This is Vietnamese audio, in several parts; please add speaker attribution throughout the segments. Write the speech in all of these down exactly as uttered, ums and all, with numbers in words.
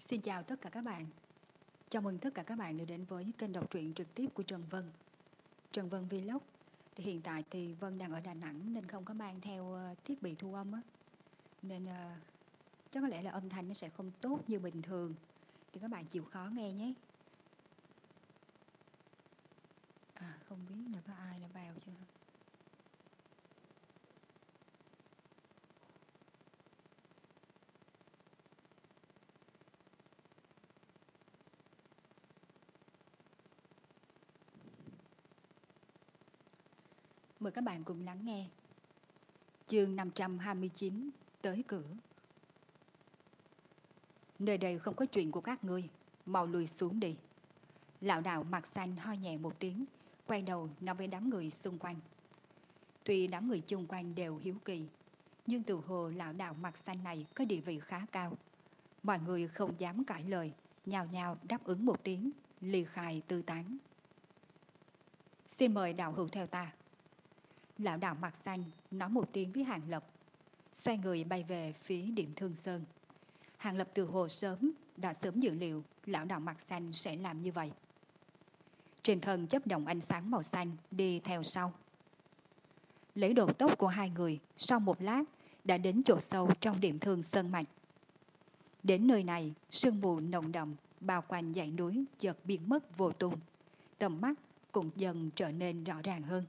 Speaker 1: Xin chào tất cả các bạn. Chào mừng tất cả các bạn đã đến với kênh đọc truyện trực tiếp của Trần Vân. Trần Vân Vlog. Thì hiện tại thì Vân đang ở Đà Nẵng nên không có mang theo uh, thiết bị thu âm á. Nên uh, chắc có lẽ là âm thanh nó sẽ không tốt như bình thường. Thì các bạn chịu khó nghe nhé. À không biết là có ai đã vào chưa. Mời các bạn cùng lắng nghe. Chương năm trăm hai mươi chín, tới cửa. Nơi đây không có chuyện của các ngươi, mau lùi xuống đi. Lão đạo mặt xanh ho nhẹ một tiếng, quay đầu nói với đám người xung quanh. Tuy đám người chung quanh đều hiếu kỳ, nhưng từ hồ lão đạo mặt xanh này có địa vị khá cao. Mọi người không dám cãi lời, nhao nhao đáp ứng một tiếng, ly khai tư tán. Xin mời đạo hữu theo ta. Lão đạo mặt xanh nói một tiếng với Hàng Lập, xoay người bay về phía Điểm Thương Sơn. Hàng Lập từ hồ sớm đã sớm dự liệu lão đạo mặt xanh sẽ làm như vậy. Trên thân chớp động ánh sáng màu xanh đi theo sau. Lấy độ tốc của hai người, sau một lát đã đến chỗ sâu trong Điểm Thương Sơn mạch. Đến nơi này, sương mù nồng đậm bao quanh dãy núi chợt biến mất vô tung, tầm mắt cũng dần trở nên rõ ràng hơn.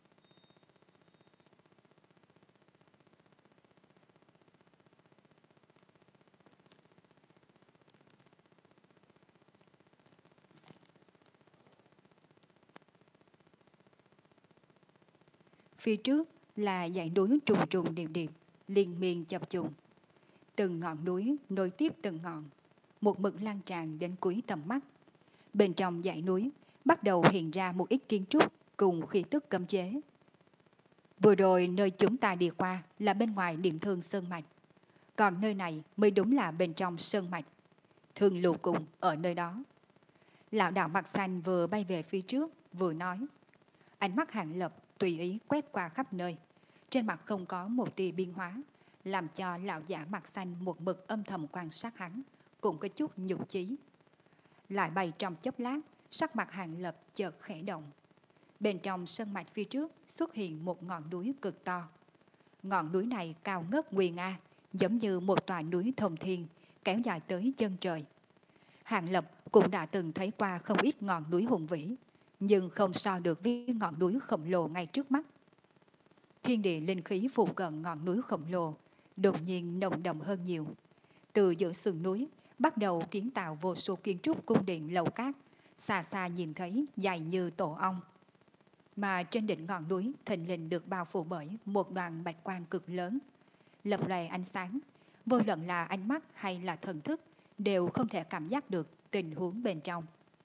Speaker 1: Phía trước là dãy núi trùng trùng điệp điệp, liên miên chập trùng. Từng ngọn núi nối tiếp từng ngọn, một mực lan tràn đến cuối tầm mắt. Bên trong dãy núi bắt đầu hiện ra một ít kiến trúc cùng khí tức cấm chế. Vừa rồi nơi chúng ta đi qua là bên ngoài Điểm Thương Sơn mạch, còn nơi này mới đúng là bên trong sơn mạch. Thương Lưu Cung ở nơi đó. Lão đạo mặt xanh vừa bay về phía trước vừa nói. Ánh mắt Hàng Lập tùy ý quét qua khắp nơi, trên mặt không có một tia biến hóa, làm cho lão giả mặt xanh một mực âm thầm quan sát hắn, cũng có chút nhục chí. Lại bay trong chốc lát, sắc mặt Hàng Lập chợt khẽ động. Bên trong sơn mạch phía trước xuất hiện một ngọn núi cực to. Ngọn núi này cao ngất nguy nga, giống như một tòa núi thông thiên, kéo dài tới chân trời. Hàng Lập cũng đã từng thấy qua không ít ngọn núi hùng vĩ, nhưng không so được với ngọn núi khổng lồ ngay trước mắt. Thiên địa linh khí phụ cận ngọn núi khổng lồ đột nhiên nồng đậm hơn nhiều. Từ giữa sườn núi bắt đầu kiến tạo vô số kiến trúc cung điện lầu cát, xa xa nhìn thấy dài như tổ ong. Mà trên đỉnh ngọn núi thình lình được bao phủ bởi một đoàn bạch quang cực lớn, lập lòe ánh sáng, vô luận là ánh mắt hay là thần thức đều không thể cảm giác được tình huống bên trong.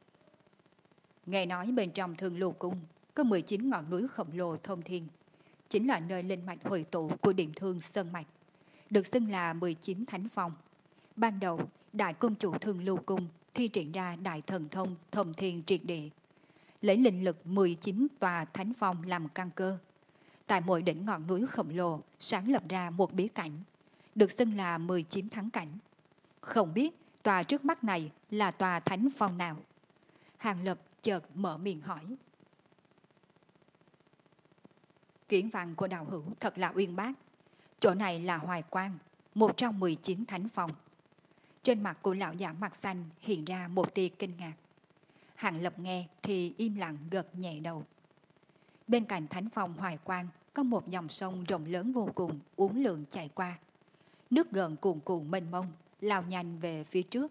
Speaker 1: Nghe nói bên trong Thương Lưu Cung có mười chín ngọn núi khổng lồ thông thiên, chính là nơi linh mạch hội tụ của Điểm Thương Sơn mạch, được xưng là mười chín thánh phong. Ban đầu, đại cung chủ Thương Lưu Cung thi triển ra đại thần thông thông thiên triệt địa, lấy linh lực mười chín tòa thánh phong làm căn cơ. Tại mỗi đỉnh ngọn núi khổng lồ sáng lập ra một bí cảnh, được xưng là mười chín thắng cảnh. Không biết tòa trước mắt này là tòa thánh phong nào? Hàng Lập chợt mở miệng hỏi. Kiến văn của đạo hữu thật là uyên bác. Chỗ này là Hoài Quang, một trong mười chín thánh phong. Trên mặt của lão giả mặt xanh hiện ra một tia kinh ngạc. Hàng Lập nghe thì im lặng gật nhẹ đầu. Bên cạnh thánh phong Hoài Quang có một dòng sông rộng lớn vô cùng uốn lượn chạy qua. Nước gợn cuồn cuộn mênh mông lao nhanh về phía trước.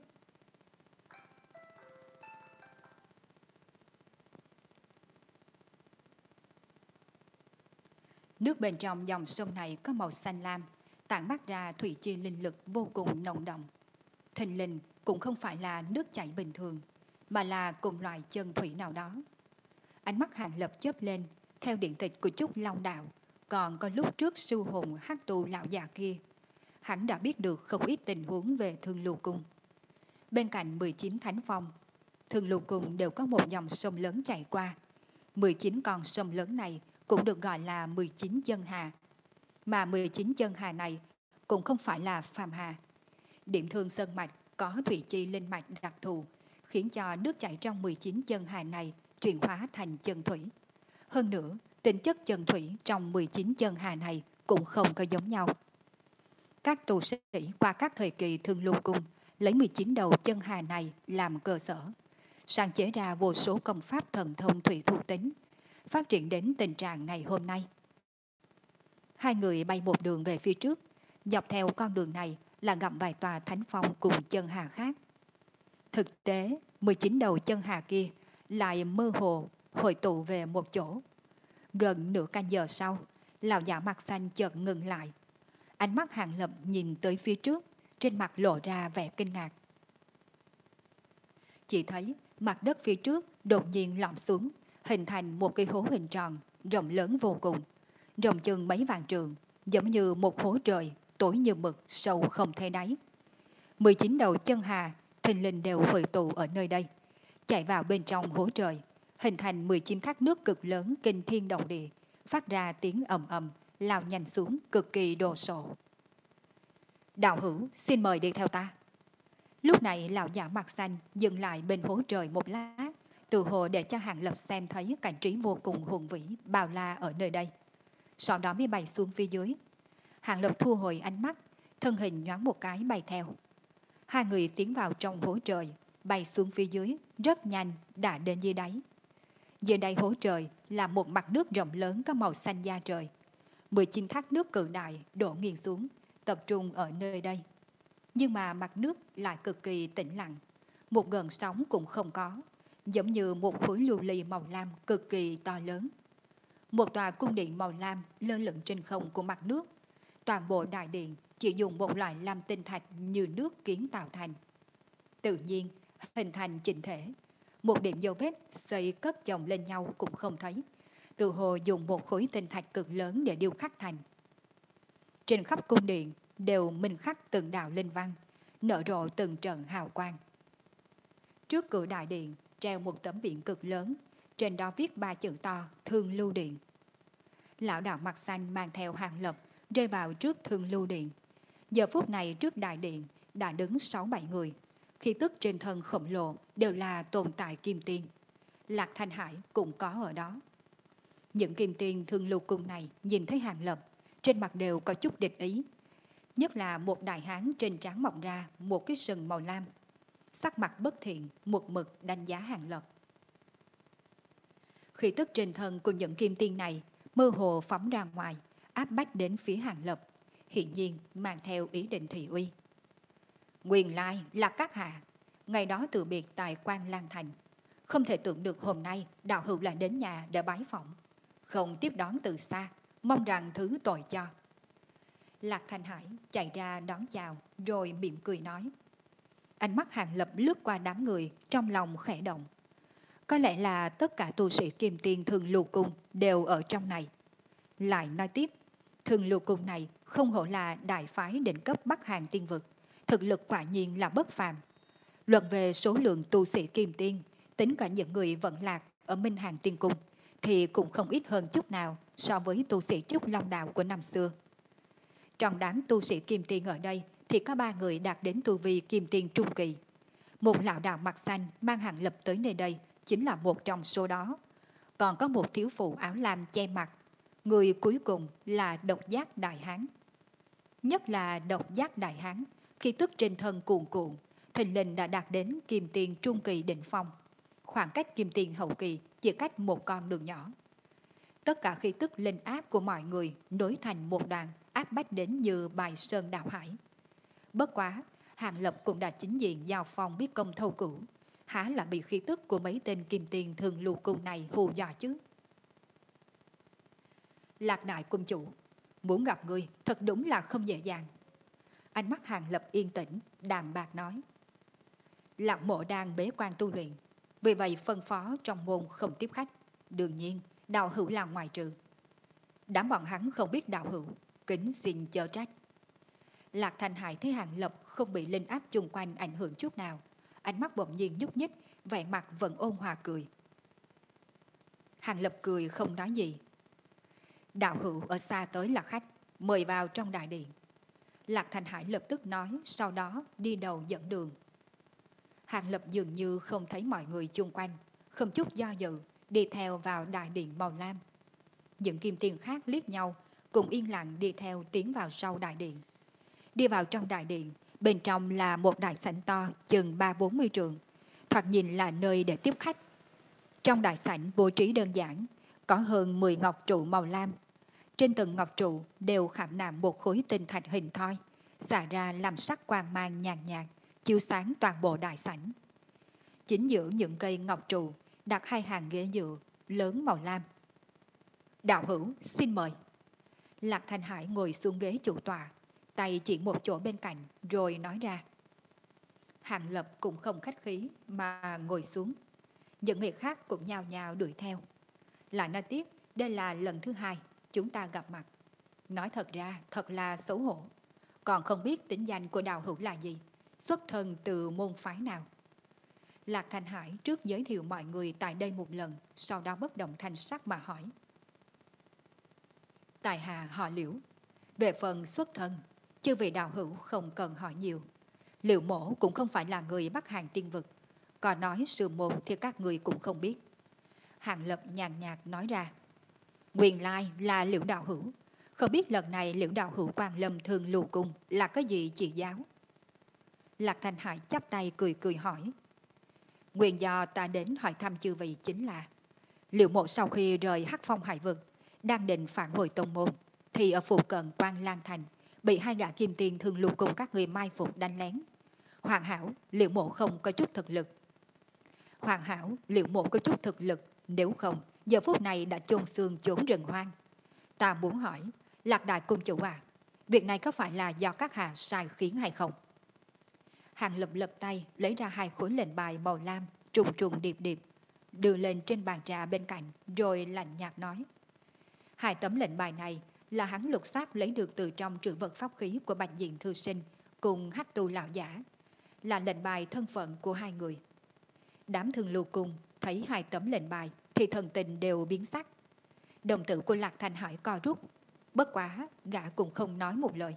Speaker 1: Nước bên trong dòng sông này có màu xanh lam, tản mát ra thủy chi linh lực vô cùng nồng đậm. Thình lình cũng không phải là nước chảy bình thường, mà là cùng loại chân thủy nào đó. Ánh mắt Hàng Lập chớp lên, theo điện tịch của Trúc Long Đạo, còn có lúc trước sư hồn hắc tu lão già kia, hắn đã biết được không ít tình huống về Thương Lưu Cung. Bên cạnh mười chín thánh phong, Thương Lưu Cung đều có một dòng sông lớn chảy qua. mười chín con sông lớn này cũng được gọi là mười chín chân hà. Mà mười chín chân hà này cũng không phải là phàm hà. Điểm Thương Sơn mạch có thủy chi linh mạch đặc thù, khiến cho nước chảy trong mười chín chân hà này chuyển hóa thành chân thủy. Hơn nữa, tính chất chân thủy trong mười chín chân hà này cũng không có giống nhau. Các tu sĩ qua các thời kỳ Thương Lưu Cung lấy mười chín đầu chân hà này làm cơ sở, sáng chế ra vô số công pháp thần thông thủy thuộc tính, phát triển đến tình trạng ngày hôm nay. Hai người bay một đường về phía trước, dọc theo con đường này là gặp vài tòa thánh phong cùng chân hà khác. Thực tế, mười chín đầu chân hà kia lại mơ hồ hội tụ về một chỗ. Gần nửa canh giờ sau, lão giả mặt xanh chợt ngừng lại. Ánh mắt Hàng Lập nhìn tới phía trước, trên mặt lộ ra vẻ kinh ngạc. Chỉ thấy mặt đất phía trước đột nhiên lõm xuống, hình thành một cái hố hình tròn, rộng lớn vô cùng, rộng chừng mấy vạn trượng, giống như một hố trời, tối như mực, sâu không thấy đáy. mười chín đầu chân hà, thình lình đều hội tụ ở nơi đây, chạy vào bên trong hố trời, hình thành mười chín thác nước cực lớn kinh thiên động địa, phát ra tiếng ầm ầm, lao nhanh xuống cực kỳ đồ sộ. Đạo hữu, xin mời đi theo ta. Lúc này lão giả mặt xanh dừng lại bên hố trời một lát, từ hồ để cho Hàng Lập xem thấy cảnh trí vô cùng hùng vĩ bao la ở nơi đây. Sau đó mới bay xuống phía dưới. Hàng Lập thu hồi ánh mắt, thân hình nhoáng một cái bay theo. Hai người tiến vào trong hố trời, bay xuống phía dưới, rất nhanh đã đến dưới đáy. Dưới đáy hố trời là một mặt nước rộng lớn có màu xanh da trời. mười chín thác nước cự đại đổ nghiêng xuống, tập trung ở nơi đây. Nhưng mà mặt nước lại cực kỳ tĩnh lặng, một gợn sóng cũng không có, giống như một khối lưu ly màu lam cực kỳ to lớn. Một tòa cung điện màu lam lơ lửng trên không của mặt nước. Toàn bộ đại điện chỉ dùng một loại lam tinh thạch như nước kiến tạo thành. Tự nhiên, hình thành chỉnh thể. Một điểm dấu vết xây cất chồng lên nhau cũng không thấy. Tự hồ dùng một khối tinh thạch cực lớn để điêu khắc thành. Trên khắp cung điện đều minh khắc từng đạo linh văn, nở rộ từng trận hào quang. Trước cửa đại điện treo một tấm biển cực lớn, trên đó viết ba chữ to Thương Lưu Điện. Lão đạo mặt xanh mang theo Hàng Lập rơi vào trước Thương Lưu Điện. Giờ phút này trước đại điện đã đứng sáu bảy người, khí tức trên thân khổng lồ đều là tồn tại kim tiên. Lạc Thanh Hải cũng có ở đó. Những kim tiên Thương Lưu Cung này nhìn thấy Hàng Lập, trên mặt đều có chút địch ý. Nhất là một đại hán trên trán mọc ra một cái sừng màu lam, sắc mặt bất thiện, một mực đánh giá Hàng Lập. Khí tức trên thân của những kim tiên này mơ hồ phóng ra ngoài, áp bách đến phía Hàng Lập, hiển nhiên mang theo ý định thị uy. Nguyên lai là các hạ, ngày đó từ biệt tại Quan Lan Thành, không thể tưởng được hôm nay đạo hữu lại đến nhà để bái phỏng, không tiếp đón từ xa, mong rằng thứ tội cho. Lạc Thanh Hải chạy ra đón chào rồi mỉm cười nói. Ánh mắt Hàng Lập lướt qua đám người, trong lòng khẽ động. Có lẽ là tất cả tu sĩ kim tiên Thương Lưu Cung đều ở trong này. Lại nói tiếp, Thương Lưu Cung này không hổ là đại phái đỉnh cấp Bắc Hàn tiên vực, thực lực quả nhiên là bất phàm. Luận về số lượng tu sĩ kim tiên, tính cả những người vận lạc ở Minh Hàn Tiên Cung, thì cũng không ít hơn chút nào so với tu sĩ Trúc Long Đạo của năm xưa. Trong đám tu sĩ kim tiên ở đây thì có ba người đạt đến tu vi kim tiên trung kỳ. Một lão đạo mặt xanh mang Hàng Lập tới nơi đây chính là một trong số đó. Còn có một thiếu phụ áo lam che mặt. Người cuối cùng là Độc Giác Đại Hán. Nhất là Độc Giác Đại Hán, khi tức trên thân cuồn cuộn, thình lình đã đạt đến kim tiên trung kỳ đỉnh phong. Khoảng cách kim tiên hậu kỳ chỉ cách một con đường nhỏ. Tất cả khí tức linh áp của mọi người nối thành một đoàn, áp bách đến như bài sơn đảo hải. Bất quá, Hàng Lập cũng đã chính diện giao phong biết công thâu cửu, há là bị khí tức của mấy tên kim tiền Thường Lưu Cung này hù dọa chứ. Lạc Đại Cung chủ, muốn gặp người thật đúng là không dễ dàng. Ánh mắt Hàng Lập yên tĩnh, đàm bạc nói. Lạc mộ đang bế quan tu luyện, vì vậy phân phó trong môn không tiếp khách. Đương nhiên, đạo hữu là ngoài trừ. Đám bọn hắn không biết đạo hữu, kính xin chớ trách. Lạc Thanh Hải thấy Hàng Lập không bị linh áp chung quanh ảnh hưởng chút nào, ánh mắt bỗng nhiên nhúc nhích, vẻ mặt vẫn ôn hòa cười. Hàng Lập cười không nói gì. Đạo hữu ở xa tới là khách, mời vào trong đại điện. Lạc Thanh Hải lập tức nói, sau đó đi đầu dẫn đường, Hàng Lập dường như không thấy mọi người chung quanh, không chút do dự, đi theo vào đại điện màu lam. Những kim tiền khác liếc nhau, cùng yên lặng đi theo tiến vào sau đại điện. Đi vào trong đại điện, bên trong là một đại sảnh to chừng ba bốn mươi trượng, thoạt nhìn là nơi để tiếp khách. Trong đại sảnh bố trí đơn giản, có hơn mười ngọc trụ màu lam. Trên từng ngọc trụ đều khảm nạm một khối tinh thạch hình thoi, xả ra làm sắc quang mang nhàn nhạt, chiếu sáng toàn bộ đại sảnh. Chính giữa những cây ngọc trụ đặt hai hàng ghế dựa lớn màu lam. Đạo hữu, xin mời. Lạc Thanh Hải ngồi xuống ghế chủ tọa, tay chỉ một chỗ bên cạnh rồi nói ra. Hàng Lập cũng không khách khí mà ngồi xuống. Những người khác cũng nhao nhao đuổi theo. Lại nói tiếp, đây là lần thứ hai chúng ta gặp mặt. Nói thật ra thật là xấu hổ. Còn không biết tính danh của đạo hữu là gì, xuất thân từ môn phái nào. Lạc Thanh Hải trước giới thiệu mọi người tại đây một lần, sau đó bất động thanh sắc mà hỏi. Tại hạ họ Liễu. Về phần xuất thân, chư vị đạo hữu không cần hỏi nhiều. Liễu mổ cũng không phải là người Bắc Hàn tiên vực, còn nói sư môn thì các người cũng không biết. Hàng Lập nhàn nhạt nói ra. Nguyên lai là Liễu đạo hữu. Không biết lần này Liễu đạo hữu Quan Lâm Thương Lưu Cung là cái gì chỉ giáo? Lạc Thanh Hải chắp tay cười cười hỏi. Nguyên do ta đến hỏi thăm chư vị chính là Liễu mộ sau khi rời Hắc Phong Hải Vực, đang định phản hồi tông môn, thì ở phụ cận Quan Lan Thành bị hai gã kim tiền Thương Lưu Cung các người mai phục đánh lén. Hoàn hảo, Liễu mộ không có chút thực lực. Hoàn hảo, Liễu mộ có chút thực lực, nếu không giờ phút này đã chôn xương chốn rừng hoang. Ta muốn hỏi, Lạc đại cung chủ à, việc này có phải là do các hạ sai khiến hay không? Hàng Lập lật tay lấy ra hai khối lệnh bài màu lam trùng trùng điệp điệp, đưa lên trên bàn trà bên cạnh, rồi lạnh nhạt nói. Hai tấm lệnh bài này là hắn lục soát lấy được từ trong trữ vật pháp khí của Bạch Diện thư sinh cùng Hắc Tu lão giả, là lệnh bài thân phận của hai người. Đám Thương Lưu Cung thấy hai tấm lệnh bài thì thần tình đều biến sắc. Đồng tử của Lạc Thanh Hải co rút, bất quá gã cũng không nói một lời.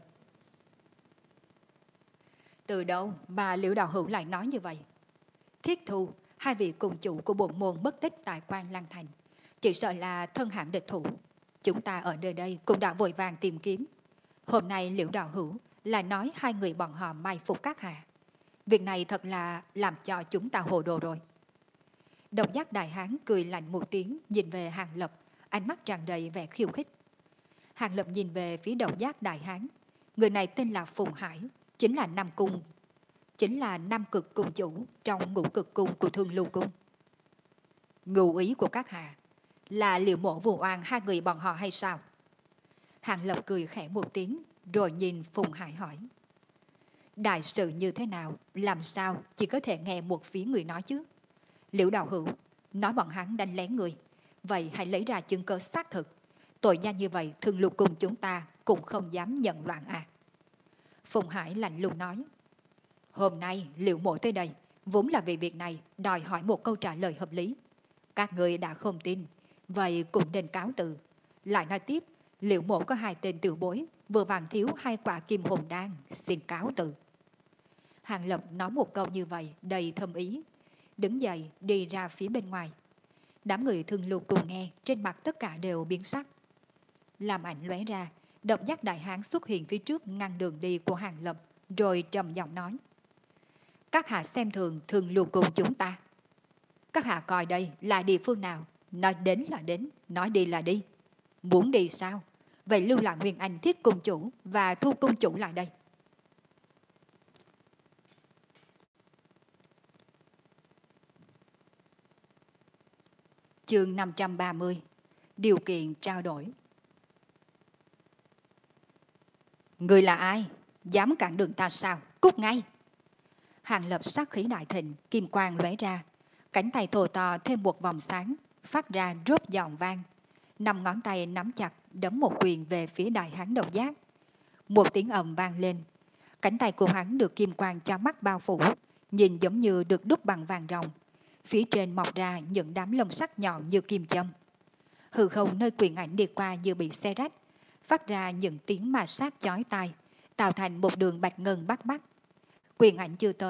Speaker 1: Từ đâu mà Liễu đạo hữu lại nói như vậy? Thiết Thu, hai vị cùng chủ của bổn môn mất tích tại Quan Lan Thành, chỉ sợ là thân hãm địch thủ. Chúng ta ở nơi đây cũng đã vội vàng tìm kiếm. Hôm nay Liễu đạo hữu lại nói hai người bọn họ mai phục các hạ. Việc này thật là làm cho chúng ta hồ đồ rồi. Độc giác đại hán cười lạnh một tiếng, nhìn về Hàng Lập, ánh mắt tràn đầy vẻ khiêu khích. Hàng Lập nhìn về phía độc giác đại hán. Người này tên là Phùng Hải, chính là Nam Cung, chính là Nam Cực cung chủ trong Ngũ Cực cung của Thương Lưu Cung. Ngụ ý của các hạ là Liễu mộ vu oan hai người bọn họ hay sao? Hàng Lập cười khẽ một tiếng, rồi nhìn Phùng Hải hỏi. Đại sự như thế nào, làm sao chỉ có thể nghe một phía người nói chứ? Liễu đạo hữu, nói bọn hắn đánh lén người, vậy hãy lấy ra chứng cứ xác thực. Tội danh như vậy Thương Lưu Cung chúng ta cũng không dám nhận loạn à. Phùng Hải lạnh lùng nói. Hôm nay Liễu mộ tới đây vốn là vì việc này, đòi hỏi một câu trả lời hợp lý. Các người đã không tin, vậy cũng nên cáo từ. Lại nói tiếp, Liễu mộ có hai tên tiểu bối, vừa vàng thiếu hai quả kim hồn đan, xin cáo từ. Hàng Lập nói một câu như vậy đầy thâm ý, đứng dậy đi ra phía bên ngoài. Đám người Thương Lưu cùng nghe, trên mặt tất cả đều biến sắc. Làm ảnh lóe ra, độc giác đại hán xuất hiện phía trước ngăn đường đi của Hàng Lập, rồi trầm giọng nói. Các hạ xem thường Thương Lưu cùng chúng ta. Các hạ coi đây là địa phương nào, nói đến là đến, nói đi là đi. Muốn đi sao? Vậy lưu lại Nguyên Anh Thiết cung chủ và Thu cung chủ lại đây. Chương năm trăm ba mươi. Điều kiện trao đổi. Người là ai? Dám cản đường ta sao? Cút ngay! Hàng Lập sát khí đại thịnh, kim quang lóe ra, cánh tay thô to thêm một vòng sáng, phát ra rốp giòn vang. Năm ngón tay nắm chặt, đấm một quyền về phía đại hán độc giác. Một tiếng ầm vang lên, cánh tay của hắn được kim quang cho mắt bao phủ, nhìn giống như được đúc bằng vàng ròng. Phía trên mọc ra những đám lông sắc nhọn như kim châm. Hư không nơi quyền ảnh đi qua như bị xé rách, phát ra những tiếng ma sát chói tai, tạo thành một đường bạch ngân bắt mắt. Quyền ảnh chưa tới,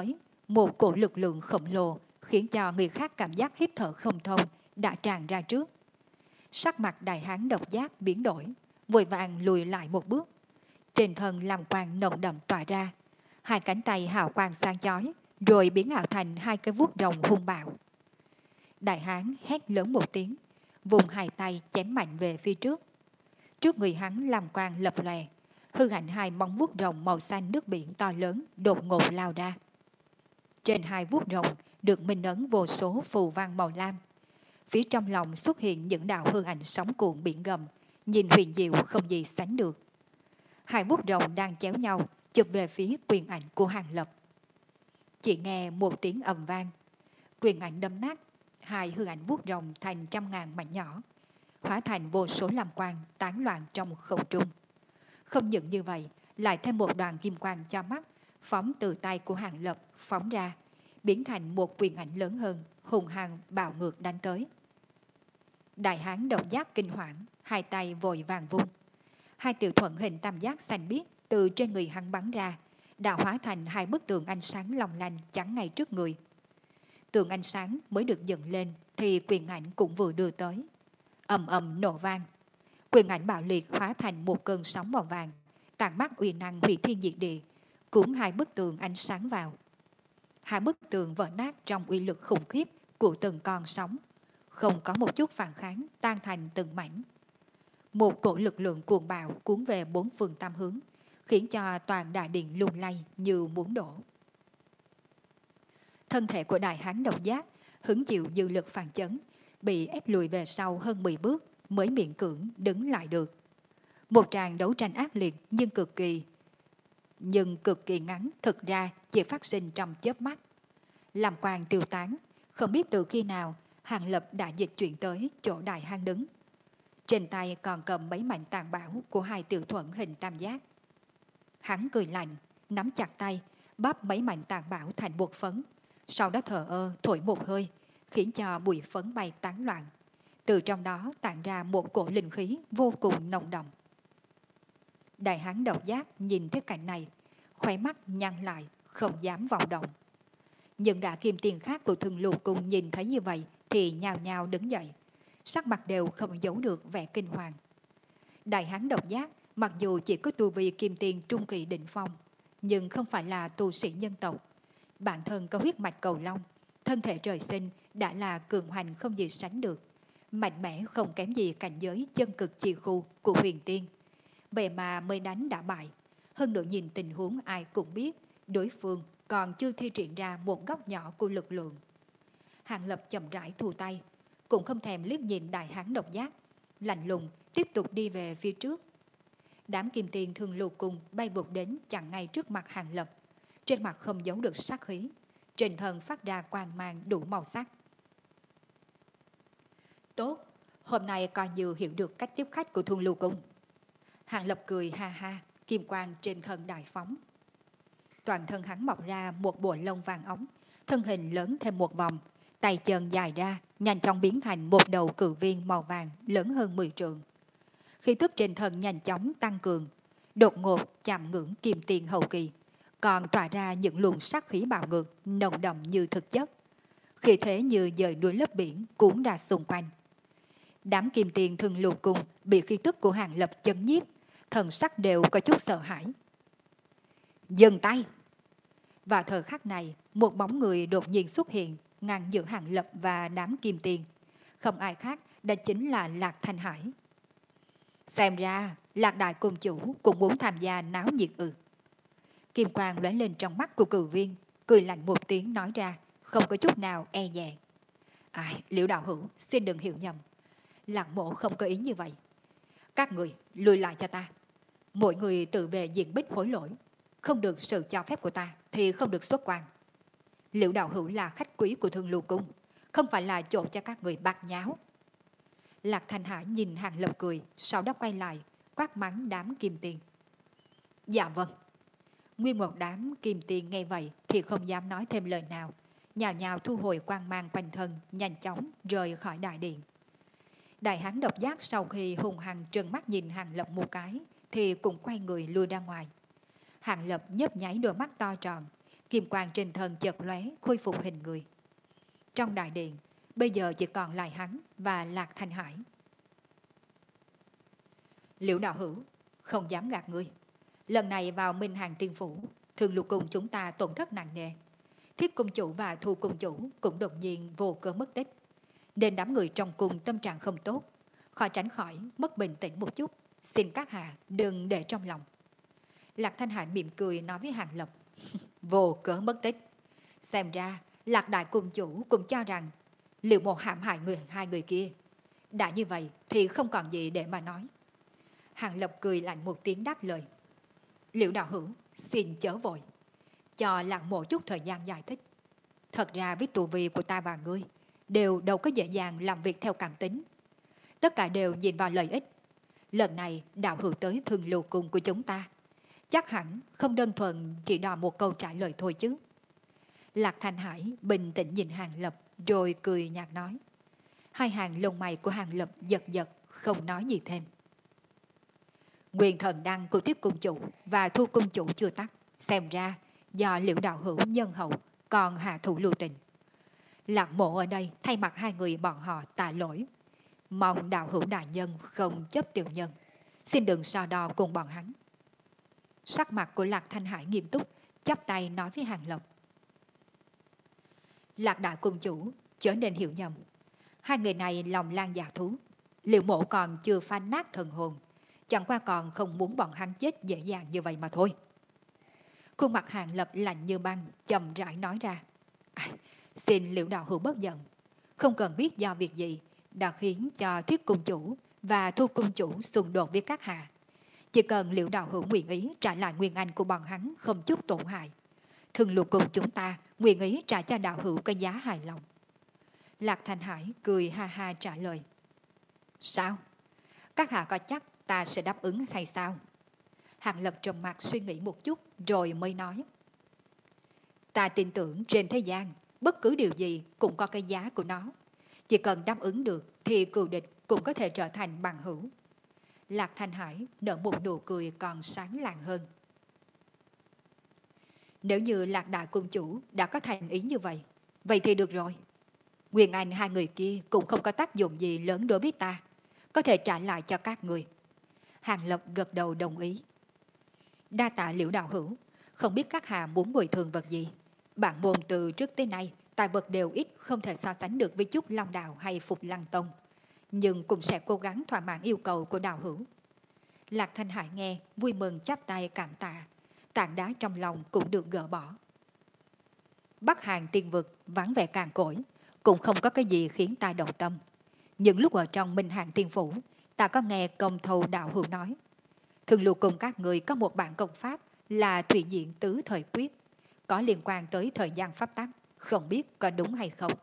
Speaker 1: một cổ lực lượng khổng lồ khiến cho người khác cảm giác hít thở không thông đã tràn ra trước. Sắc mặt đại hán độc giác biến đổi, vội vàng lùi lại một bước. Trên thân làm quang nồng đậm tỏa ra, hai cánh tay hào quang sáng chói, rồi biến ảo thành hai cái vuốt rồng hung bạo. Đại hán hét lớn một tiếng, vùng hai tay chém mạnh về phía trước. Trước người hắn làm quang lập lòe, hư ảnh hai móng vuốt rồng màu xanh nước biển to lớn đột ngột lao ra. Trên hai vuốt rồng được minh ấn vô số phù văn màu lam. Phía trong lòng xuất hiện những đạo hư ảnh sóng cuộn biển gầm, nhìn huyền diệu không gì sánh được. Hai vuốt rồng đang chéo nhau, chụp về phía quyền ảnh của Hàng Lập. Chỉ nghe một tiếng ầm vang, quyền ảnh đâm nát, hai hư ảnh vuốt rồng thành trăm ngàn mảnh nhỏ, hóa thành vô số làm quang tán loạn trong không trung. Không những như vậy, lại thêm một đoàn kim quang cho mắt, phóng từ tay của Hàng Lập phóng ra, biến thành một quyền ảnh lớn hơn, hùng hăng bạo ngược đánh tới. Đại hán độc giác kinh hoảng, hai tay vội vàng vung. Hai tiểu thuận hình tam giác xanh biếc từ trên người hắn bắn ra, đã hóa thành hai bức tường ánh sáng long lanh chắn ngay trước người. Tường ánh sáng mới được dựng lên thì quyền ảnh cũng vừa đưa tới. Ầm ầm nổ vang, quyền ảnh bạo liệt hóa thành một cơn sóng màu vàng, tàn mát uy năng hủy thiên diệt địa, cuốn hai bức tường ánh sáng vào. Hai bức tường vỡ nát trong uy lực khủng khiếp của từng con sóng, không có một chút phản kháng, tan thành từng mảnh. Một cổ lực lượng cuồng bạo cuốn về bốn phương tám hướng, khiến cho toàn đại điện lung lay như muốn đổ. Thân thể của đại hán độc giác hứng chịu dư lực phản chấn, bị ép lùi về sau hơn mười bước mới miễn cưỡng đứng lại được. Một tràng đấu tranh ác liệt nhưng cực kỳ nhưng cực kỳ ngắn, thực ra chỉ phát sinh trong chớp mắt. Làm quang tiêu tán, không biết từ khi nào Hàng Lập đã dịch chuyển tới chỗ đại hán đứng. Trên tay còn cầm mấy mảnh tàn bạo của hai tiểu thuận hình tam giác. Hắn cười lạnh, nắm chặt tay, bóp mấy mảnh tàn bạo thành bột phấn, sau đó thở ơ thổi một hơi, khiến cho bụi phấn bay tán loạn. Từ trong đó tản ra một cổ linh khí vô cùng nồng đậm. Đại hán độc giác nhìn thấy cảnh này, khóe mắt nhăn lại, không dám vọng động. Những gã kim tiền khác của Thương Lục Cung nhìn thấy như vậy thì nhào nhào đứng dậy, sắc mặt đều không giấu được vẻ kinh hoàng. Đại hán độc giác mặc dù chỉ có tu vi kim tiền trung kỳ đỉnh phong, nhưng không phải là tu sĩ nhân tộc. Bản thân có huyết mạch cầu long, thân thể trời sinh đã là cường hoành không gì sánh được, mạnh mẽ không kém gì cảnh giới chân cực chi khu của huyền tiên. Vậy mà mới đánh đã bại. Hơn nữa nhìn tình huống ai cũng biết đối phương còn chưa thi triển ra một góc nhỏ của lực lượng. Hàng Lập chậm rãi thu tay, cũng không thèm liếc nhìn đại hán độc giác, lạnh lùng tiếp tục đi về phía trước. Đám kim tiền Thương Lục Cung bay vụt đến chặn ngay trước mặt Hàng Lập, trên mặt không giấu được sát khí, trên thân phát ra quang mang đủ màu sắc. Tốt, hôm nay coi như hiểu được cách tiếp khách của Thương Lục Cung. Hàng Lập cười ha ha, kim quang trên thân đại phóng. Toàn thân hắn mọc ra một bộ lông vàng óng, thân hình lớn thêm một vòng, tay chân dài ra, nhanh chóng biến thành một đầu cự viên màu vàng lớn hơn mười trượng. Khí tức trên thân nhanh chóng tăng cường, đột ngột chạm ngưỡng kim tiền hậu kỳ, còn tỏa ra những luồng sát khí bạo ngược, nồng đậm như thực chất. Khí thế như dời đuôi lớp biển cuốn ra xung quanh. Đám kim tiền Thương Lục Cung bị khí tức của Hàng Lập chấn nhiếp, thần sắc đều có chút sợ hãi. Dừng tay! Vào thời khắc này, một bóng người đột nhiên xuất hiện, ngăn giữa Hàng Lập và đám kim tiền. Không ai khác, đó chính là Lạc Thanh Hải. Xem ra, Lạc Đại Cung Chủ cũng muốn tham gia náo nhiệt ư. Kim quang lóe lên trong mắt của cử viên, cười lạnh một tiếng nói ra, không có chút nào e dè. Ai, Liễu đạo hữu, xin đừng hiểu nhầm. Lạc mộ không có ý như vậy. Các người, lùi lại cho ta. Mỗi người tự về diện bích hối lỗi. Không được sự cho phép của ta thì không được xuất quan. Liễu đạo hữu là khách quý của Thương Lưu Cung, không phải là chỗ cho các người bạc nháo. Lạc Thanh Hải nhìn Hàng Lập cười, sau đó quay lại, quát mắng đám kim tiền. Dạ vâng. Nguyên một đám kim tiền nghe vậy thì không dám nói thêm lời nào, nhào nhào thu hồi quang mang quanh thân, nhanh chóng rời khỏi đại điện. Đại hán độc giác sau khi hùng hằng trừng mắt nhìn Hàng Lập một cái thì cũng quay người lui ra ngoài. Hàng Lập nhấp nháy đôi mắt to tròn, Kim quang trên thân chợt lóe khôi phục hình người. Trong đại điện, bây giờ chỉ còn lại hắn và Lạc Thanh Hải. Liễu đạo hữu, không dám gạt ngươi. Lần này vào Minh Hàng Tiên Phủ, Thường Lục Cung chúng ta tổn thất nặng nề. Thiết cung chủ và Thu cung chủ cũng đột nhiên vô cớ mất tích, nên đám người trong cung tâm trạng không tốt, khó tránh khỏi mất bình tĩnh một chút. Xin các hạ đừng để trong lòng. Lạc Thanh Hải mỉm cười nói với Hàng Lập. Vô cớ mất tích. Xem ra Lạc đại cung chủ cũng cho rằng Liễu Mộ hãm hại người hai người kia. Đã như vậy thì không còn gì để mà nói. Hàng Lập cười lạnh một tiếng đáp lời. Liễu đạo hữu, xin chớ vội, cho Lạc Mộ chút thời gian giải thích. Thật ra với tu vi của ta và ngươi đều đâu có dễ dàng làm việc theo cảm tính. Tất cả đều nhìn vào lợi ích. Lần này đạo hữu tới Thường Lưu Cung của chúng ta, chắc hẳn không đơn thuần chỉ đòi một câu trả lời thôi chứ. Lạc Thanh Hải bình tĩnh nhìn Hàng Lập rồi cười nhạt nói. Hai hàng lông mày của Hàng Lập giật giật, không nói gì thêm. Nguyên thần đăng của Tiết cung chủ và Thu cung chủ chưa tắt, xem ra do Liễu đạo hữu nhân hậu còn hạ thủ lưu tình. Lạc Mộ ở đây thay mặt hai người bọn họ tạ lỗi, mong đạo hữu đại nhân không chấp tiểu nhân, xin đừng so đo cùng bọn hắn. Sắc mặt của Lạc Thanh Hải nghiêm túc, chắp tay nói với Hàng Lập. Lạc đại cung chủ trở nên hiểu nhầm, hai người này lòng lan dạ thú. Liễu Mộ còn chưa phanh nát thần hồn, chẳng qua còn không muốn bọn hắn chết dễ dàng như vậy mà thôi. Khuôn mặt Hàng Lập lạnh như băng, chậm rãi nói ra. À, xin Liễu đạo hữu bất giận, không cần biết do việc gì đã khiến cho Thiết cung chủ và Thu cung chủ xung đột với các hạ. Chỉ cần Liễu đạo hữu nguyện ý trả lại nguyên anh của bọn hắn không chút tổn hại, Thường Lục Cung chúng ta nguyện ý trả cho đạo hữu cái giá hài lòng. Lạc Thanh Hải cười ha ha trả lời. Sao? Các hạ có chắc ta sẽ đáp ứng hay sao? Hàng Lập trầm mặt suy nghĩ một chút rồi mới nói. Ta tin tưởng trên thế gian bất cứ điều gì cũng có cái giá của nó. Chỉ cần đáp ứng được thì cừu địch cũng có thể trở thành bằng hữu. Lạc Thanh Hải nở một nụ cười còn sáng lạng hơn. Nếu như Lạc đại cung chủ đã có thành ý như vậy, vậy thì được rồi. Nguyên anh hai người kia cũng không có tác dụng gì lớn đối với ta, có thể trả lại cho các người. Hàng Lập gật đầu đồng ý. Đa tạ Liễu đạo hữu, không biết các hạ muốn bồi thường vật gì. Bản môn từ trước tới nay tài vật đều ít, không thể so sánh được với chút Long Đạo hay Phục Lăng Tông, nhưng cũng sẽ cố gắng thỏa mãn yêu cầu của đạo hữu. Lạc Thanh Hải nghe vui mừng chắp tay cảm tạ, tảng đá trong lòng cũng được gỡ bỏ. Bắc Hàng tiên vực vắng vẻ càn cỗi, cũng không có cái gì khiến ta động tâm. Những lúc ở trong Minh Hàng Tiên Phủ, ta có nghe Công Thâu đạo hữu nói, Thường Lưu cùng các người có một bản công pháp là Thủy Diện Tứ Thời Quyết, có liên quan tới thời gian pháp tắc, không biết có đúng hay không.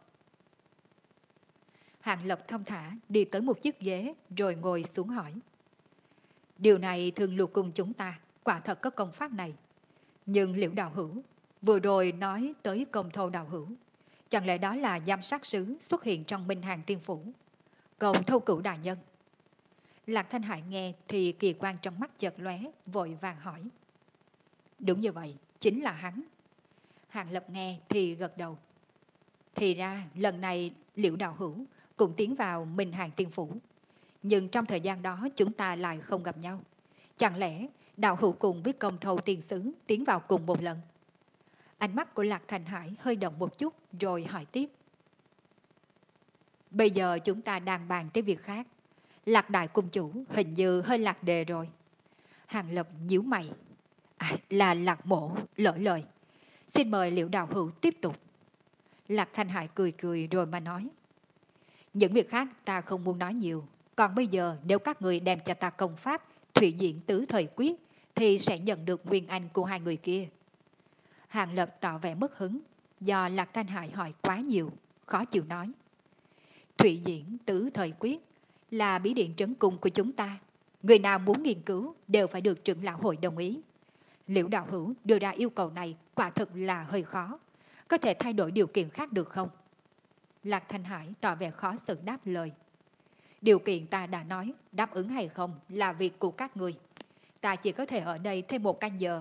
Speaker 1: Hàng Lập thông thả đi tới một chiếc ghế rồi ngồi xuống hỏi. Điều này Thường Lưu cùng chúng ta quả thật có công pháp này, nhưng Liễu đạo hữu vừa rồi nói tới Công Thâu đạo hữu, chẳng lẽ đó là giám sát sứ xuất hiện trong Minh Hàng Tiên Phủ, Công Thâu cửu đại nhân? Lạc Thanh Hải nghe thì kỳ quan trong mắt chợt lóe, vội vàng hỏi. Đúng như vậy, chính là hắn. Hàng Lập nghe thì gật đầu. Thì ra lần này Liễu đạo hữu cũng tiến vào Minh Hàng Tiên Phủ, nhưng trong thời gian đó chúng ta lại không gặp nhau. Chẳng lẽ đạo hữu cùng với Công Thâu tiên sứ tiến vào cùng một lần? Ánh mắt của Lạc Thanh Hải hơi động một chút rồi hỏi tiếp. Bây giờ chúng ta đang bàn tới việc khác. Lạc đại cung chủ hình như hơi lạc đề rồi. Hàng Lập nhíu mày. À, là Lạc Mộ lỡ lời. Xin mời Liễu đạo hữu tiếp tục. Lạc Thanh Hải cười cười rồi mà nói. Những việc khác ta không muốn nói nhiều. Còn bây giờ nếu các người đem cho ta công pháp Thủy Diện Tứ Thời Quyết thì sẽ nhận được nguyên anh của hai người kia. Hàng Lập tỏ vẻ mất hứng, do Lạc Thanh Hải hỏi quá nhiều, khó chịu nói. Thủy Diện Tứ Thời Quyết là bí điện trấn cung của chúng ta. Người nào muốn nghiên cứu đều phải được trưởng lão hội đồng ý. Liễu đạo hữu đưa ra yêu cầu này quả thực là hơi khó. Có thể thay đổi điều kiện khác được không? Lạc Thanh Hải tỏ vẻ khó xử đáp lời. Điều kiện ta đã nói, đáp ứng hay không là việc của các người. Ta chỉ có thể ở đây thêm một canh giờ.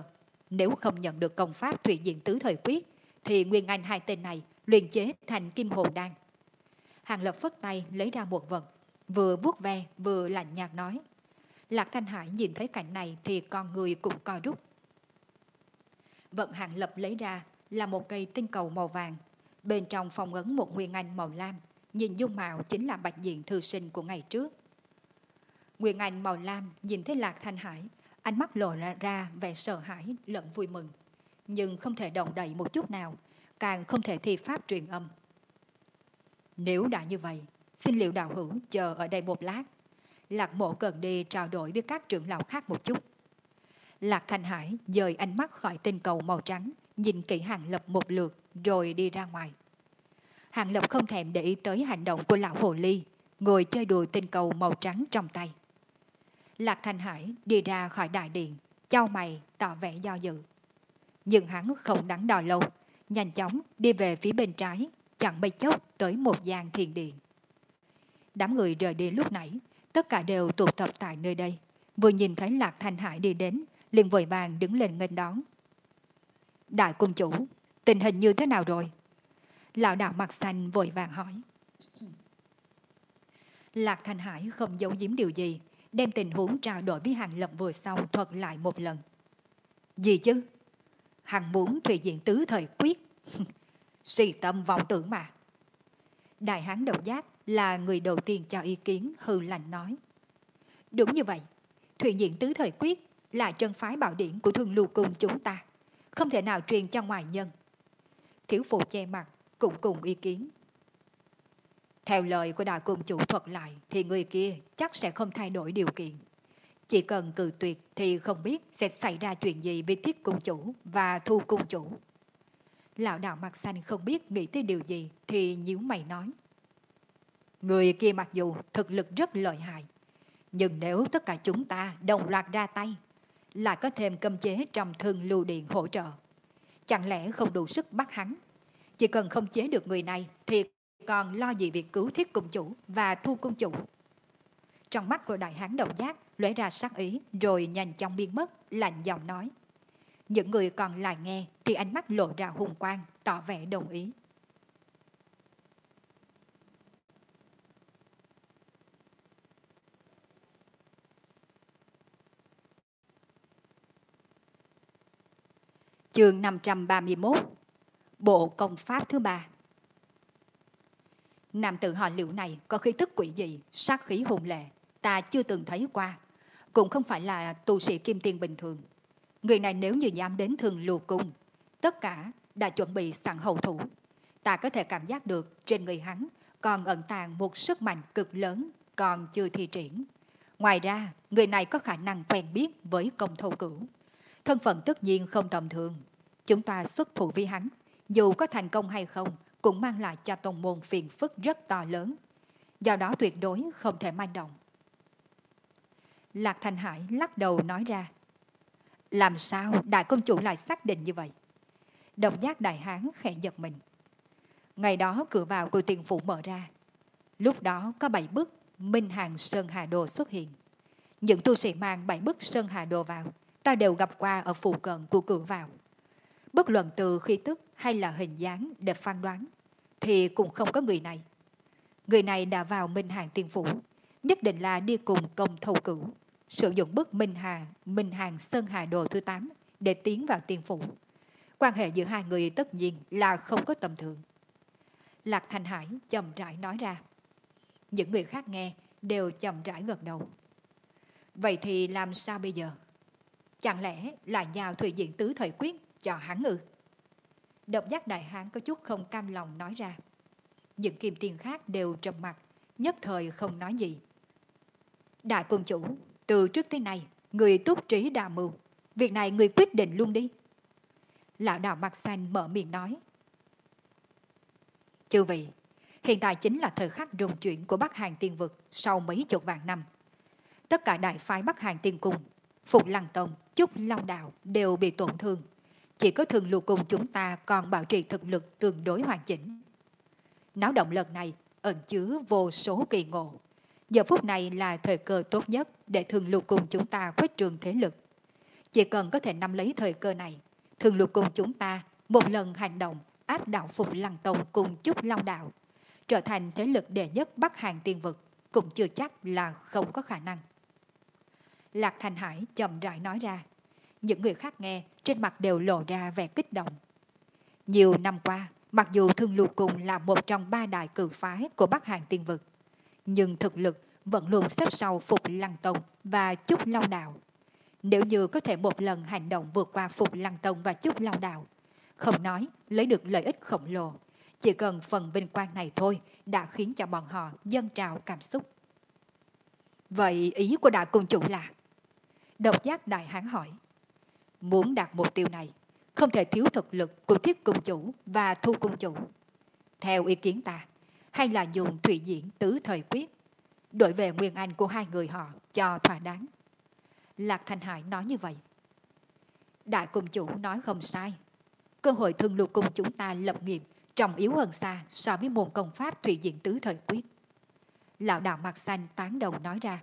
Speaker 1: Nếu không nhận được công pháp Thủy Diện Tứ Thời Quyết, thì nguyên anh hai tên này luyện chế thành Kim Hồn Đan. Hàng Lập phất tay lấy ra một vật, vừa vuốt ve vừa lạnh nhạt nói. Lạc Thanh Hải nhìn thấy cảnh này thì con người cũng co rút. Vật Hàng Lập lấy ra là một cây tinh cầu màu vàng, bên trong phong ấn một nguyên anh màu lam, nhìn dung mạo chính là Bạch Diện thư sinh của ngày trước. Nguyên anh màu lam nhìn thấy Lạc Thanh Hải, ánh mắt lộ ra, ra vẻ sợ hãi lẫn vui mừng, nhưng không thể động đậy một chút nào, càng không thể thi pháp truyền âm. Nếu đã như vậy, xin Liệu đạo hữu chờ ở đây một lát. Lạc Mộ cần đi trao đổi với các trưởng lão khác một chút. Lạc Thanh Hải dời ánh mắt khỏi tinh cầu màu trắng, nhìn kỹ Hàng Lập một lượt rồi đi ra ngoài. Hàng Lập không thèm để ý tới hành động của lão hồ ly, ngồi chơi đùa tinh cầu màu trắng trong tay. Lạc Thanh Hải đi ra khỏi đại điện, chau mày tỏ vẻ do dự. Nhưng hắn không đắn đo lâu, nhanh chóng đi về phía bên trái, chẳng mấy chốc tới một gian thiền điện. Đám người rời đi lúc nãy, tất cả đều tụ tập tại nơi đây. Vừa nhìn thấy Lạc Thanh Hải đi đến, liền vội vàng đứng lên nghênh đón. Đại cung chủ, tình hình như thế nào rồi? Lão đạo mặt xanh vội vàng hỏi. Lạc Thanh Hải không giấu giếm điều gì, đem tình huống trao đổi với Hàng Lập vừa xong thuật lại một lần. Gì chứ? Hắn muốn Thủy Diện Tứ Thời Quyết. Si tâm vọng tưởng mà. Đại hán Độc Giác là người đầu tiên cho ý kiến hư lạnh nói. Đúng như vậy, Thủy Diện Tứ Thời Quyết là chân phái bảo điển của Thương Lưu Cung chúng ta, không thể nào truyền cho ngoại nhân. Thiếu phụ che mặt cũng cùng ý kiến. Theo lời của đại cung chủ thuật lại thì người kia chắc sẽ không thay đổi điều kiện. Chỉ cần cự tuyệt thì không biết sẽ xảy ra chuyện gì với Thiết cung chủ và Thu cung chủ. Lão đạo mặt xanh không biết nghĩ tới điều gì thì nhíu mày nói. Người kia mặc dù thực lực rất lợi hại, nhưng nếu tất cả chúng ta đồng loạt ra tay, lại có thêm cấm chế trong Thương Lưu Điện hỗ trợ, chẳng lẽ không đủ sức bắt hắn? Chỉ cần không chế được người này thì còn lo gì việc cứu Thiết cung chủ và Thu cung chủ? Trong mắt của đại hán Độc Giác lóe ra sắc ý rồi nhanh chóng biến mất, lạnh giọng nói. Những người còn lại nghe thì ánh mắt lộ ra hùng quang, tỏ vẻ đồng ý. Chương năm trăm ba mươi mốt. Bộ công pháp thứ ba. Nam tử họ Liễu này có khí tức quỷ dị, sát khí hùng lệ, ta chưa từng thấy qua, cũng không phải là tu sĩ kim tiên bình thường. Người này nếu như dám đến Thương Lưu Cung, tất cả đã chuẩn bị sẵn hậu thủ. Ta có thể cảm giác được trên người hắn còn ẩn tàng một sức mạnh cực lớn còn chưa thi triển. Ngoài ra, người này có khả năng quen biết với Công Thâu Cửu. Thân phận tất nhiên không tầm thường. Chúng ta xuất thủ với hắn, dù có thành công hay không, cũng mang lại cho tông môn phiền phức rất to lớn. Do đó tuyệt đối không thể manh động. Lạc Thanh Hải lắc đầu nói ra. Làm sao đại công chủ lại xác định như vậy? Độc Giác đại hán khẽ giật mình. Ngày đó cửa vào của tiền phủ mở ra. Lúc đó có bảy bức Minh Hàng Sơn Hà Đồ xuất hiện. Những tu sĩ mang bảy bức Sơn Hà Đồ vào, ta đều gặp qua ở phụ cận của cửa vào. Bất luận từ khí tức hay là hình dáng để phán đoán, thì cũng không có người này. Người này đã vào Minh Hàng tiền phủ, nhất định là đi cùng Công Thâu Cửu, sử dụng bức Minh Hà, Minh Hàng Sơn Hà Đồ thứ tám để tiến vào tiền phủ. Quan hệ giữa hai người tất nhiên là không có tầm thường. Lạc Thanh Hải chậm rãi nói ra. Những người khác nghe đều chậm rãi gật đầu. Vậy thì làm sao bây giờ? Chẳng lẽ là nhào Thủy Diện Tứ Thời Quyết cho hắn ư? Độc Giác đại hán có chút không cam lòng nói ra. Những kim tiền khác đều trầm mặt, nhất thời không nói gì. Đại cung chủ, từ trước tới nay, người túc trí đa mưu. Việc này người quyết định luôn đi. Lão đạo mặt xanh mở miệng nói. Chư vị, hiện tại chính là thời khắc rung chuyển của Bắc Hàn Tiên Vực sau mấy chục vạn năm. Tất cả đại phái Bắc Hàn Tiên Cung, Phục Lăng Tông, Trúc Long Đạo đều bị tổn thương. Chỉ có Thương Lưu Cung chúng ta còn bảo trì thực lực tương đối hoàn chỉnh. Náo động lần này ẩn chứa vô số kỳ ngộ. Giờ phút này là thời cơ tốt nhất để Thương Lưu Cung chúng ta khuếch trường thế lực. Chỉ cần có thể nắm lấy thời cơ này, Thường Lục cùng chúng ta một lần hành động áp đảo Phục Lăng Tông cùng Trúc Long Đạo, trở thành thế lực đệ nhất Bắc Hàn tiên vực, cũng chưa chắc là không có khả năng. Lạc Thanh Hải chậm rãi nói ra. Những người khác nghe, trên mặt đều lộ ra vẻ kích động. Nhiều năm qua, mặc dù Thương Lục Cung là một trong ba đại cử phái của Bắc Hàn tiên vực, nhưng thực lực vẫn luôn xếp sau Phục Lăng Tông và Trúc Long Đạo. Nếu như có thể một lần hành động vượt qua Phục Lăng Tông và Trúc Long Đạo, không nói lấy được lợi ích khổng lồ, chỉ cần phần vinh quang này thôi đã khiến cho bọn họ dâng trào cảm xúc. Vậy ý của đại cung chủ là? Độc giác đại hán hỏi. Muốn đạt mục tiêu này, không thể thiếu thực lực của Thiết cung chủ và Thu cung chủ. Theo ý kiến ta, hay là dùng thủy diễn tứ thời quyết, đổi về nguyên anh của hai người họ cho thỏa đáng. Lạc Thanh Hải nói như vậy. Đại cung chủ nói không sai. Cơ hội Thương Lục cùng chúng ta lập nghiệp trọng yếu hơn xa so với môn công pháp thủy diễn tứ thời quyết. Lão đạo mặt xanh tán đồng nói ra.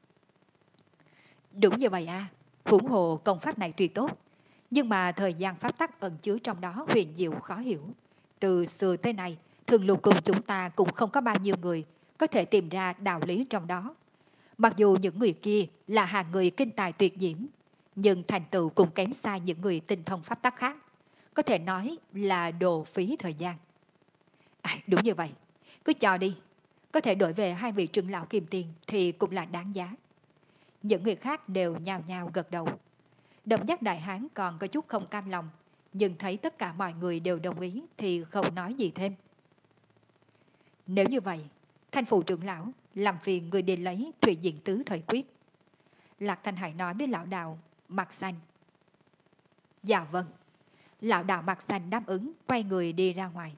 Speaker 1: Đúng như vậy à, huống hồ công pháp này tuy tốt, nhưng mà thời gian pháp tắc ẩn chứa trong đó huyền diệu khó hiểu. Từ xưa tới nay, Thường Lục cùng chúng ta cũng không có bao nhiêu người có thể tìm ra đạo lý trong đó. Mặc dù những người kia là hàng người kinh tài tuyệt diễm, nhưng thành tựu cũng kém xa những người tinh thông pháp tắc khác. Có thể nói là đồ phí thời gian. À, đúng như vậy, cứ cho đi. Có thể đổi về hai vị trưởng lão kim tiền thì cũng là đáng giá. Những người khác đều nhao nhao gật đầu. Độc giác đại hán còn có chút không cam lòng, nhưng thấy tất cả mọi người đều đồng ý thì không nói gì thêm. Nếu như vậy, Thanh phụ trưởng lão làm phiền người đi lấy thủy diện tứ thời quyết. Lạc Thanh Hải nói với lão đạo mặt xanh. Dạ vâng. Lão đạo mặt xanh đáp ứng, quay người đi ra ngoài.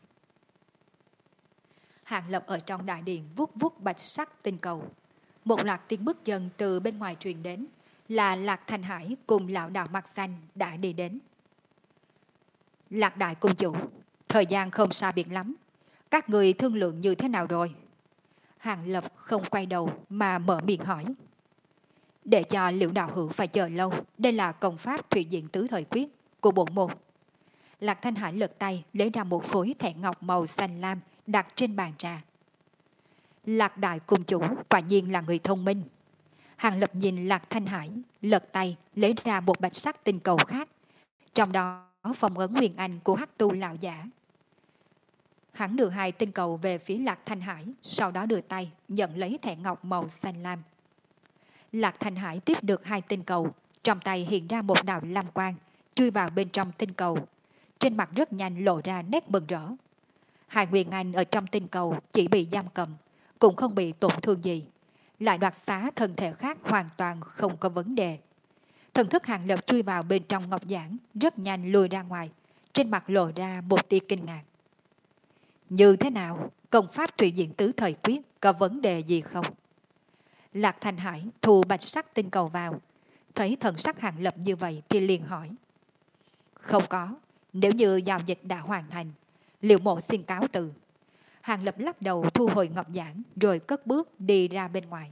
Speaker 1: Hàng Lập ở trong đại điện vuốt vuốt bạch sắc tinh cầu. Một loạt tiếng bước chân từ bên ngoài truyền đến, là Lạc Thanh Hải cùng lão đạo mặt xanh đã đi đến. Lạc đại cung chủ, thời gian không xa biệt lắm, các người thương lượng như thế nào rồi? Hàng Lập không quay đầu mà mở miệng hỏi. Để cho Liễu đạo hữu phải chờ lâu, đây là công pháp thủy diện tứ thời quyết của bổn môn. Lạc Thanh Hải lật tay lấy ra một khối thẻ ngọc màu xanh lam đặt trên bàn trà. Lạc đại cung chủ quả nhiên là người thông minh. Hàng Lập nhìn Lạc Thanh Hải, lật tay lấy ra một bạch sắc tinh cầu khác, trong đó phong ấn nguyên anh của Hắc Tu lão giả. Hắn đưa hai tinh cầu về phía Lạc Thanh Hải, sau đó đưa tay nhận lấy thẻ ngọc màu xanh lam. Lạc Thanh Hải tiếp được hai tinh cầu, trong tay hiện ra một đạo lam quang, chui vào bên trong tinh cầu. Trên mặt rất nhanh lộ ra nét mừng rỡ. Hai nguyên anh ở trong tinh cầu chỉ bị giam cầm, cũng không bị tổn thương gì. Lại đoạt xá thân thể khác hoàn toàn không có vấn đề. Thần thức Hàng Lập chui vào bên trong ngọc giản, rất nhanh lùi ra ngoài, trên mặt lộ ra một tia kinh ngạc. Như thế nào? Công pháp thủy diện tứ thời quyết có vấn đề gì không? Lạc Thanh Hải thu bạch sắc tinh cầu vào, thấy thần sắc Hàng Lập như vậy thì liền hỏi. Không có, nếu như giao dịch đã hoàn thành, Liễu mộ xin cáo từ. Hàng Lập lắc đầu thu hồi ngọc giản rồi cất bước đi ra bên ngoài.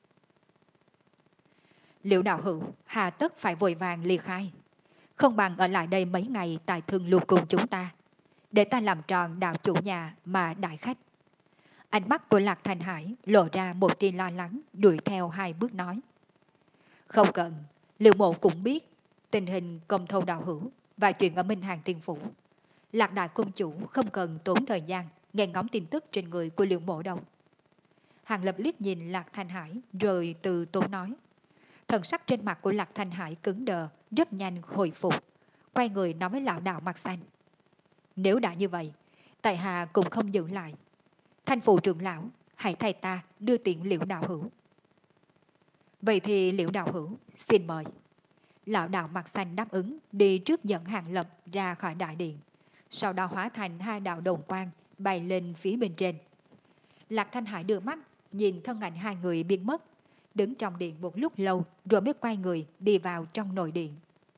Speaker 1: Liễu đạo hữu hà tất phải vội vàng ly khai, không bằng ở lại đây mấy ngày tại Thương Lục cùng chúng ta, để ta làm tròn đạo chủ nhà mà đại khách. Ánh mắt của Lạc Thanh Hải lộ ra một tia lo lắng, đuổi theo hai bước nói. Không cần, Liễu mộ cũng biết tình hình công thâu đạo hữu và chuyện ở Minh Hàng Tiên Phủ. Lạc đại công chủ không cần tốn thời gian nghe ngóng tin tức trên người của Liễu mộ đâu. Hàng Lập liếc nhìn Lạc Thanh Hải rồi từ tốn nói. Thần sắc trên mặt của Lạc Thanh Hải cứng đờ, rất nhanh hồi phục, quay người nói với lão đạo mặt xanh. Nếu đã như vậy, tại hạ cũng không giữ lại. Thanh phụ trưởng lão, hãy thay ta đưa tiện Liễu đạo hữu. Vậy thì Liễu đạo hữu, xin mời. Lão đạo mặt xanh đáp ứng, đi trước dẫn Hàng Lập ra khỏi đại điện, sau đó hóa thành hai đạo đồng quang bay lên phía bên trên. Lạc Thanh Hải đưa mắt nhìn thân ảnh hai người biến mất, đứng trong điện một lúc lâu rồi mới quay người đi vào trong nội điện.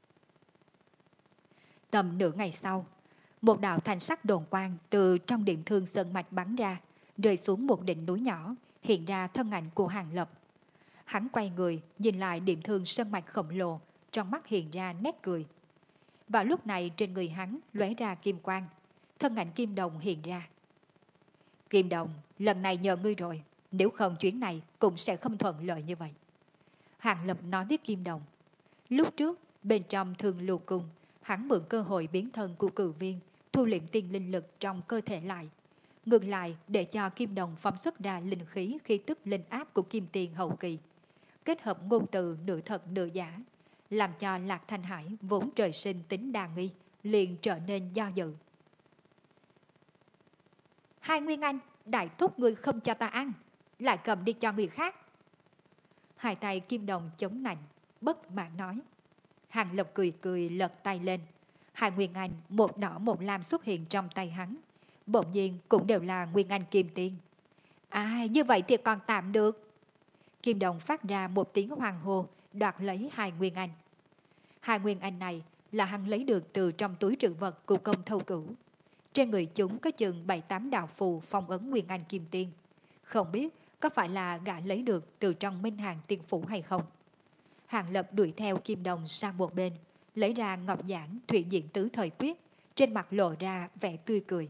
Speaker 1: Tầm nửa ngày sau, một đạo thanh sắc đồn quang từ trong điện Thương Sơn Mạch bắn ra, rơi xuống một đỉnh núi nhỏ, hiện ra thân ảnh của Hàng Lập. Hắn quay người nhìn lại điểm Thương Sơn Mạch khổng lồ, trong mắt hiện ra nét cười. Vào lúc này trên người hắn lóe ra kim quang, thân ảnh Kim Đồng hiện ra. Kim Đồng, lần này nhờ ngươi rồi, nếu không chuyến này cũng sẽ không thuận lợi như vậy. Hàng Lập nói với Kim Đồng. Lúc trước, bên trong Thương Lưu Cung, hắn mượn cơ hội biến thân của cự viên, thu liệm tiên linh lực trong cơ thể lại. Ngược lại để cho Kim Đồng phóng xuất ra linh khí khí tức linh áp của Kim Tiền hậu kỳ, kết hợp ngôn từ nửa thật nửa giả, làm cho Lạc Thanh Hải vốn trời sinh tính đa nghi, liền trở nên do dự. Hai Nguyên Anh, đại thúc người không cho ta ăn, lại cầm đi cho người khác. Hai tay Kim Đồng chống nạnh, bất mãn nói. Hàng Lập cười cười lật tay lên. Hai Nguyên Anh, một đỏ một lam xuất hiện trong tay hắn. Bỗng nhiên cũng đều là Nguyên Anh Kim Tiên. À, như vậy thì còn tạm được. Kim Đồng phát ra một tiếng hoàng hô, đoạt lấy hai Nguyên Anh. Hai Nguyên Anh này là hắn lấy được từ trong túi trữ vật của Công Thâu Cửu. Trên người chúng có chừng bảy tám đạo phù phong ấn Nguyên Anh Kim Tiên. Không biết có phải là gã lấy được từ trong Minh Hàng Tiên Phủ hay không. Hàng Lập đuổi theo Kim Đồng sang một bên, lấy ra ngọc giản thủy diện tứ thời quyết, trên mặt lộ ra vẻ tươi cười.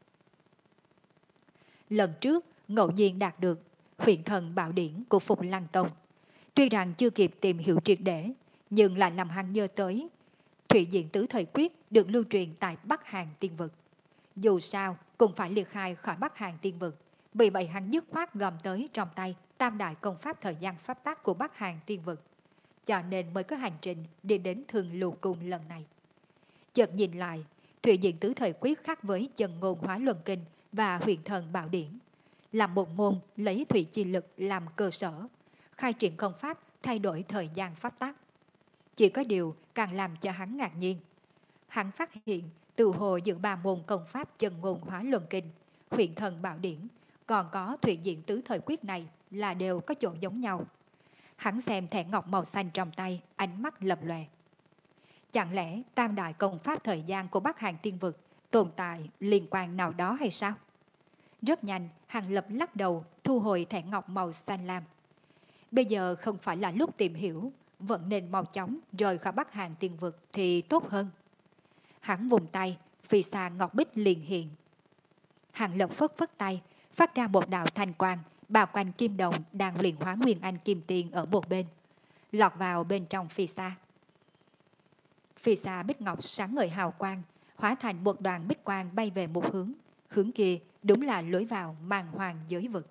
Speaker 1: Lần trước ngẫu nhiên đạt được huyền thần bảo điển của Phục Lăng Tông. Tuy rằng chưa kịp tìm hiểu triệt để, nhưng lại làm hắn nhớ tới thủy diện tứ thời quyết được lưu truyền tại Bắc Hàn Tiên Vực. Dù sao cũng phải liệt khai khỏi Bắc Hàn Tiên Vực, vì vậy hắn dứt khoát gom tới trong tay tam đại công pháp thời gian pháp tắc của Bắc Hàn Tiên Vực, cho nên mới có hành trình đi đến Thương Lưu Cung lần này. Chợt nhìn lại, thủy diện tứ thời quyết khác với chân ngôn hóa luân kinh và huyền thần bảo điển, là một môn lấy thủy chi lực làm cơ sở, khai triển công pháp thay đổi thời gian pháp tắc. Chỉ có điều càng làm cho hắn ngạc nhiên. Hắn phát hiện từ hồ giữa ba môn công pháp chân ngôn hóa luân kinh, huyền thần bảo điển, còn có thủy diện tứ thời quyết này là đều có chỗ giống nhau. Hắn xem thẻ ngọc màu xanh trong tay, ánh mắt lập lòe. Chẳng lẽ tam đại công pháp thời gian của Bắc Hàn Tiên Vực tồn tại liên quan nào đó hay sao? Rất nhanh, Hàng Lập lắc đầu thu hồi thẻ ngọc màu xanh lam. Bây giờ không phải là lúc tìm hiểu, vẫn nên mau chóng rời khỏi Bắc Hàn Tiên Vực thì tốt hơn. Hắn vùng tay, phía xa ngọc bích liền hiện. Hàng Lập phất phất tay, phát ra một đạo thanh quang, bao quanh Kim Đồng đang luyện hóa Nguyên Anh Kim Tiên ở một bên, lọt vào bên trong phía xa. Phía xa bích ngọc sáng ngời hào quang, hóa thành một đoàn bích quang bay về một hướng. Hướng kia đúng là lối vào màn hoàng giới vực.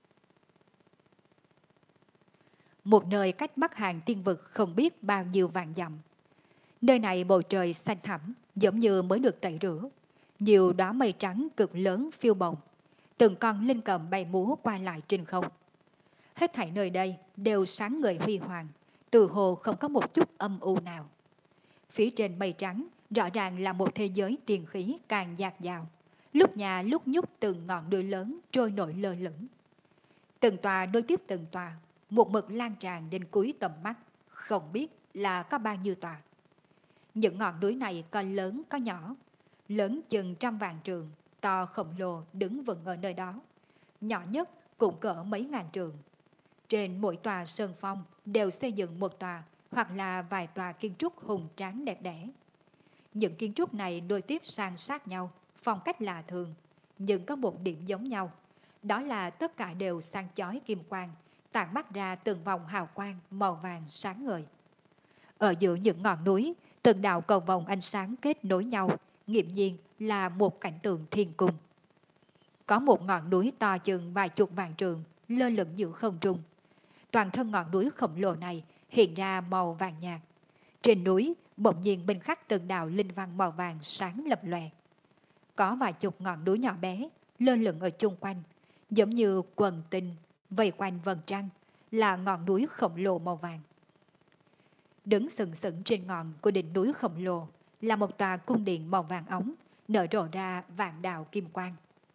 Speaker 1: Một nơi cách Bắc Hàn Tiên Vực không biết bao nhiêu vạn dặm. Nơi này bầu trời xanh thẳm, giống như mới được tẩy rửa. Nhiều đóa mây trắng cực lớn phiêu bồng, từng con linh cầm bay múa qua lại trên không. Hết thảy nơi đây đều sáng ngời huy hoàng, từ hồ không có một chút âm u nào. Phía trên mây trắng rõ ràng là một thế giới tiền khí càng dạt dào, lúc nhà lúc nhúc từng ngọn núi lớn trôi nổi lơ lửng. Từng tòa nối tiếp từng tòa, một mực lan tràn đến cuối tầm mắt, không biết là có bao nhiêu tòa. Những ngọn núi này có lớn có nhỏ, lớn chừng trăm vạn trường, to khổng lồ đứng vững ở nơi đó, nhỏ nhất cũng cỡ mấy ngàn trường. Trên mỗi tòa sơn phong đều xây dựng một tòa hoặc là vài tòa kiến trúc hùng tráng đẹp đẽ. Những kiến trúc này nối tiếp san sát nhau, phong cách lạ thường, nhưng có một điểm giống nhau, đó là tất cả đều sáng chói kim quang, tản mắt ra từng vòng hào quang màu vàng sáng ngời. Ở giữa những ngọn núi, từng đạo cầu vòng ánh sáng kết nối nhau, nghiễm nhiên là một cảnh tượng thiên cung. Có một ngọn núi to chừng vài chục vạn trường lơ lửng giữa không trung. Toàn thân ngọn núi khổng lồ này hiện ra màu vàng nhạt. Trên núi bỗng nhiên bên khắc từng đạo linh văn màu vàng sáng lập lòe. Có vài chục ngọn núi nhỏ bé lơ lửng ở chung quanh, giống như quần tinh vây quanh vầng trăng, là ngọn núi khổng lồ màu vàng. Đứng sừng sững trên ngọn của đỉnh núi khổng lồ là một tòa cung điện màu vàng óng, nở rộ ra vạn đạo kim quang.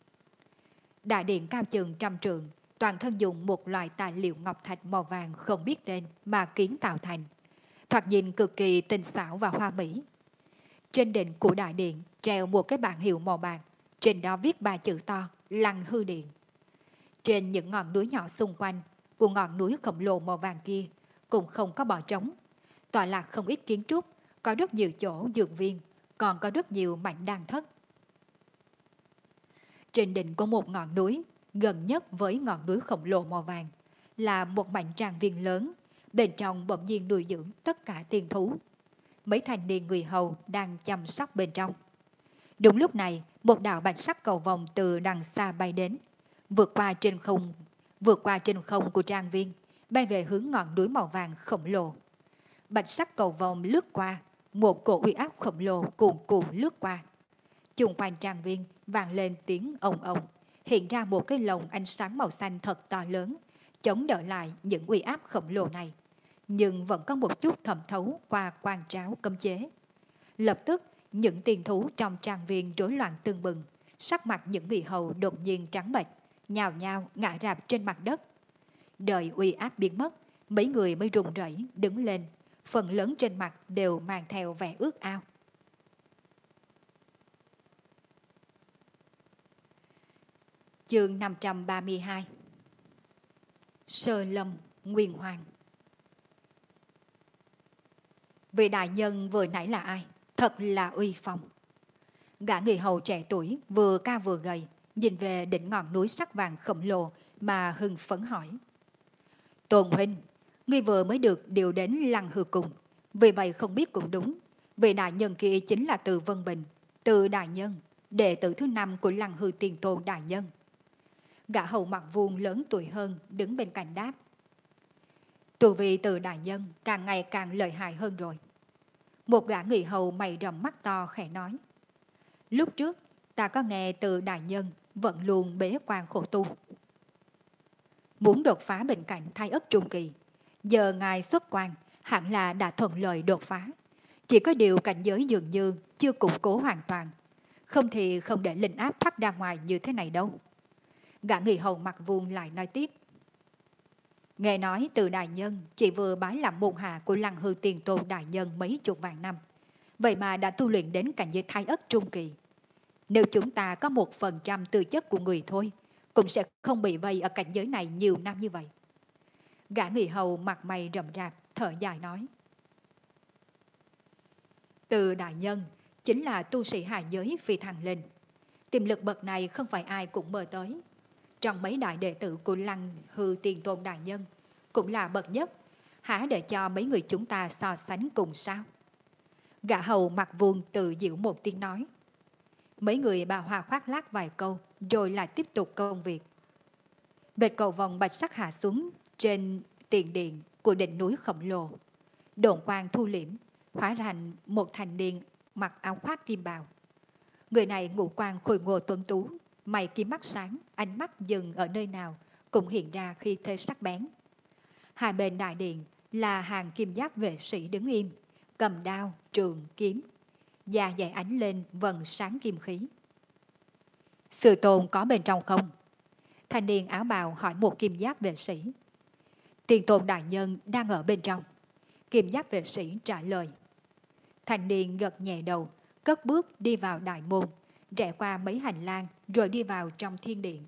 Speaker 1: Đại điện cao chừng trăm trượng, toàn thân dùng một loại tài liệu ngọc thạch màu vàng không biết tên mà kiến tạo thành, thoạt nhìn cực kỳ tinh xảo và hoa mỹ. Trên đỉnh của đại điện treo một cái bảng hiệu màu bạc, trên đó viết ba chữ to Lăng Hư Điện. Trên những ngọn núi nhỏ xung quanh của ngọn núi khổng lồ màu vàng kia cũng không có bỏ trống, tọa lạc không ít kiến trúc, có rất nhiều chỗ dược viên, còn có rất nhiều mảnh đan thất. Trên đỉnh có một ngọn núi, gần nhất với ngọn núi khổng lồ màu vàng, là một mảnh trang viên lớn, bên trong bỗng nhiên nuôi dưỡng tất cả tiên thú. Mấy thanh niên người hầu đang chăm sóc bên trong. Đúng lúc này, một đạo bạch sắc cầu vồng từ đằng xa bay đến, vượt qua trên không, vượt qua trên không của trang viên, bay về hướng ngọn núi màu vàng khổng lồ. Bạch sắc cầu vồng lướt qua, một cổ uy áp khổng lồ cuồn cuộn lướt qua. Chung quanh trang viên vang lên tiếng ồng ồng, hiện ra một cái lồng ánh sáng màu xanh thật to lớn, chống đỡ lại những uy áp khổng lồ này, nhưng vẫn có một chút thẩm thấu qua quan tráo cấm chế. Lập tức, những tiền thú trong trang viên rối loạn tương bừng, sắc mặt những người hầu đột nhiên trắng bệch, nhào nhào ngã rạp trên mặt đất. Đợi uy áp biến mất, mấy người mới run rẩy đứng lên, phần lớn trên mặt đều mang theo vẻ ước ao. Chương năm trăm ba mươi hai. Sơ Lâm Nguyên Hoàng. Vị đại nhân vừa nãy là ai? Thật là uy phong. Gã người hầu trẻ tuổi vừa cao vừa gầy, nhìn về đỉnh ngọn núi sắc vàng khổng lồ mà hưng phấn hỏi. Tôn huynh, ngươi vừa mới được điều đến Lăng Hư Cung, vì vậy không biết cũng đúng. Vị đại nhân kia chính là Từ Vân Bình, Từ đại nhân, đệ tử thứ năm của Lăng Hư Tiền Tôn đại nhân. Gã hầu mặt vuông lớn tuổi hơn đứng bên cạnh đáp. Tu vi Từ đại nhân càng ngày càng lợi hại hơn rồi. Một gã người hầu mày rậm mắt to khẽ nói. Lúc trước ta có nghe Từ đại nhân vẫn luôn bế quan khổ tu, muốn đột phá bên cạnh Thái Ất Trung Kỳ. Giờ ngài xuất quan hẳn là đã thuận lợi đột phá, chỉ có điều cảnh giới dường như chưa củng cố hoàn toàn, không thì không để linh áp thoát ra ngoài như thế này đâu. Gã người hầu mặt vuông lại nói tiếp. Nghe nói Từ đại nhân chỉ vừa bái làm môn hạ của Lăng Hư Tiền Tôn đại nhân mấy chục vạn năm, vậy mà đã tu luyện đến cảnh giới Thái Ất Trung Kỳ. Nếu chúng ta có một phần trăm tư chất của người thôi, cũng sẽ không bị vây ở cảnh giới này nhiều năm như vậy. Gã người hầu mặt mày rậm rạp thở dài nói. Từ đại nhân chính là tu sĩ hạ giới phi thăng lên, tiềm lực bậc này không phải ai cũng mơ tới. Trong mấy đại đệ tử của Lăng Hư Tiền Tôn đại nhân cũng là bậc nhất, há để cho mấy người chúng ta so sánh cùng sao? Gã hầu mặt vuông tự giễu một tiếng nói. Mấy người bà hòa khoác lác vài câu rồi lại tiếp tục công việc. Vệt cầu vòng bạch sắc hạ xuống trên tiền điện của đỉnh núi khổng lồ. Độn quang thu liễm, hóa thành một thanh niên mặc áo khoác kim bào. Người này ngũ quan khôi ngô tuấn tú, mày kiếm mắt sáng, ánh mắt dừng ở nơi nào cũng hiện ra khi thế sắc bén. Hai bên đại điện là hàng kim giáp vệ sĩ đứng im, cầm đao, trường, kiếm, da dày ánh lên vầng sáng kim khí. Sư tôn có bên trong không? Thanh niên áo bào hỏi một kim giáp vệ sĩ. Tiền tôn đại nhân đang ở bên trong. Kim giáp vệ sĩ trả lời. Thanh niên gật nhẹ đầu, cất bước đi vào đại môn, rẽ qua mấy hành lang rồi đi vào trong thiên điện.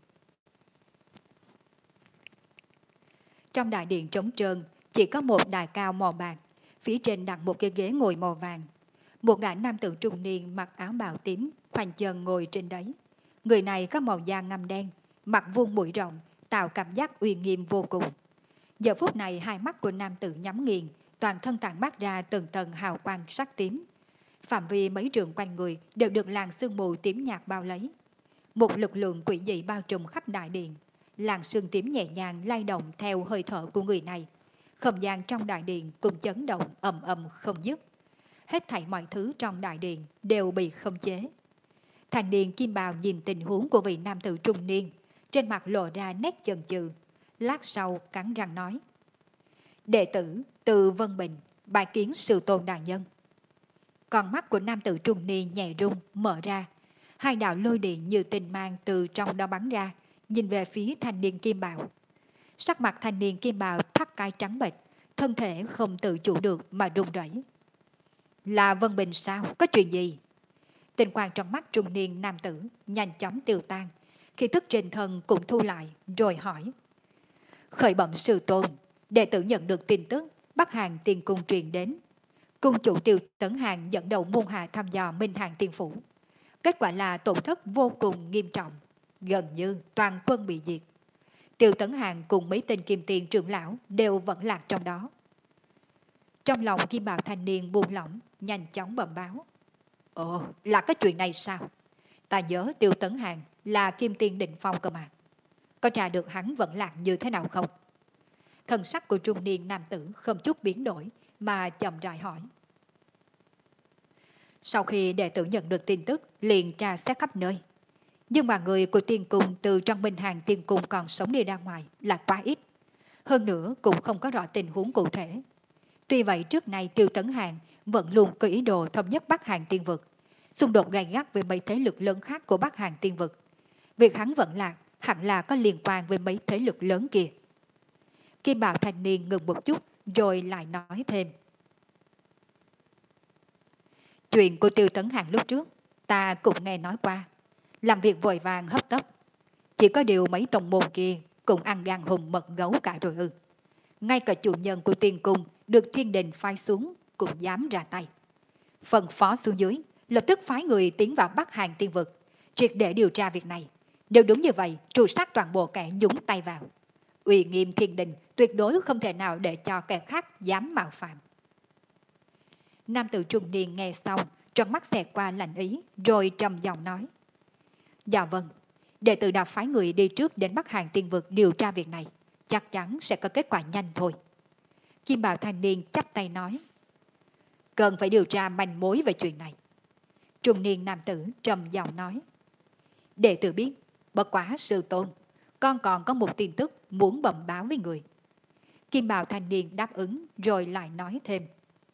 Speaker 1: Trong đại điện trống trơn chỉ có một đài cao màu bạc, phía trên đặt một cái ghế ngồi màu vàng. Một gã nam tử trung niên mặc áo bào tím khoanh chân ngồi trên đấy. Người này có màu da ngăm đen, mặt vuông mũi rộng, tạo cảm giác uy nghiêm vô cùng. Giờ phút này hai mắt của nam tử nhắm nghiền, toàn thân tản mát ra từng tầng hào quang sắc tím. Phạm vi mấy trường quanh người đều được làn sương mù tím nhạt bao lấy. Một lực lượng quỷ dị bao trùm khắp đại điện. Làn sương tím nhẹ nhàng lay động theo hơi thở của người này. Không gian trong đại điện cũng chấn động ầm ầm không dứt. Hết thảy mọi thứ trong đại điện đều bị khống chế. Thanh niên kim bào nhìn tình huống của vị nam tử trung niên, trên mặt lộ ra nét chần chừ. Lát sau cắn răng nói. Đệ tử Từ Vân Bình bái kiến sư tôn đại nhân. Con mắt của nam tử trung niên nhẹ rung mở ra. Hai đạo lôi điện như tinh mang từ trong đó bắn ra, nhìn về phía thanh niên kim bào. Sắc mặt thanh niên kim bào thắt cái trắng bệch, thân thể không tự chủ được mà run rẩy. Là Vân Bình sao? Có chuyện gì? Tình quang trong mắt trung niên nam tử nhanh chóng tiêu tan, khi thức trên thân cũng thu lại rồi hỏi. Khởi bẩm sư tôn, đệ tử nhận được tin tức Bắc Hàng Tiên Cung truyền đến, Cung chủ Tiêu Tấn Hàng dẫn đầu muôn hạ thăm dò Minh Hàng Tiên Phủ. Kết quả là tổn thất vô cùng nghiêm trọng, gần như toàn quân bị diệt. Tiêu Tấn Hàng cùng mấy tên kim tiền trưởng lão đều vẫn lạc trong đó. Trong lòng Kim Bào thanh niên buông lỏng, nhanh chóng bẩm báo. Ồ, là cái chuyện này sao? Ta nhớ Tiêu Tấn Hàng là kim tiên định phong cơ mà. Có tra được hắn vẫn lạc như thế nào không? Thần sắc của trung niên nam tử không chút biến đổi mà chậm rãi hỏi. Sau khi đệ tử nhận được tin tức, liền tra xét khắp nơi. Nhưng mà người của tiên cung từ trong Minh Hàng tiên cung còn sống đi ra ngoài là quá ít. Hơn nữa cũng không có rõ tình huống cụ thể. Tuy vậy trước nay Tiêu Tấn Hàng vẫn luôn có ý đồ thống nhất Bắc Hàng tiên vực, xung đột gay gắt với mấy thế lực lớn khác của Bắc Hàng tiên vực. Việc hắn vẫn lạc hẳn là có liên quan với mấy thế lực lớn kia. Kim Bảo thanh niên ngừng một chút rồi lại nói thêm. Chuyện của Tiêu Tấn Hàng lúc trước ta cũng nghe nói qua. Làm việc vội vàng hấp tấp. Chỉ có điều mấy tông môn kia cũng ăn gan hùm mật gấu cả rồi ư. Ngay cả chủ nhân của tiên cung được thiên đình phái xuống cũng dám ra tay. Phân phó xuống dưới, lập tức phái người tiến vào Bắc Hàng tiên vực, triệt để điều tra việc này. Nếu đúng như vậy, tru sát toàn bộ kẻ nhúng tay vào. Uy nghiêm thiên đình tuyệt đối không thể nào để cho kẻ khác dám mạo phạm. Nam tử trung niên nghe xong, trong mắt xẹt qua lạnh ý, rồi trầm giọng nói. Dạ vâng, đệ tử đã phái người đi trước đến Bắc Hàng tiên vực điều tra việc này. Chắc chắn sẽ có kết quả nhanh thôi. Kim Bào thanh niên chắp tay nói. Cần phải điều tra manh mối về chuyện này. Trung niên nam tử trầm giọng nói. Đệ tử biết, bất quá sư tôn, con còn có một tin tức muốn bẩm báo với người. Kim Bào thanh niên đáp ứng rồi lại nói thêm.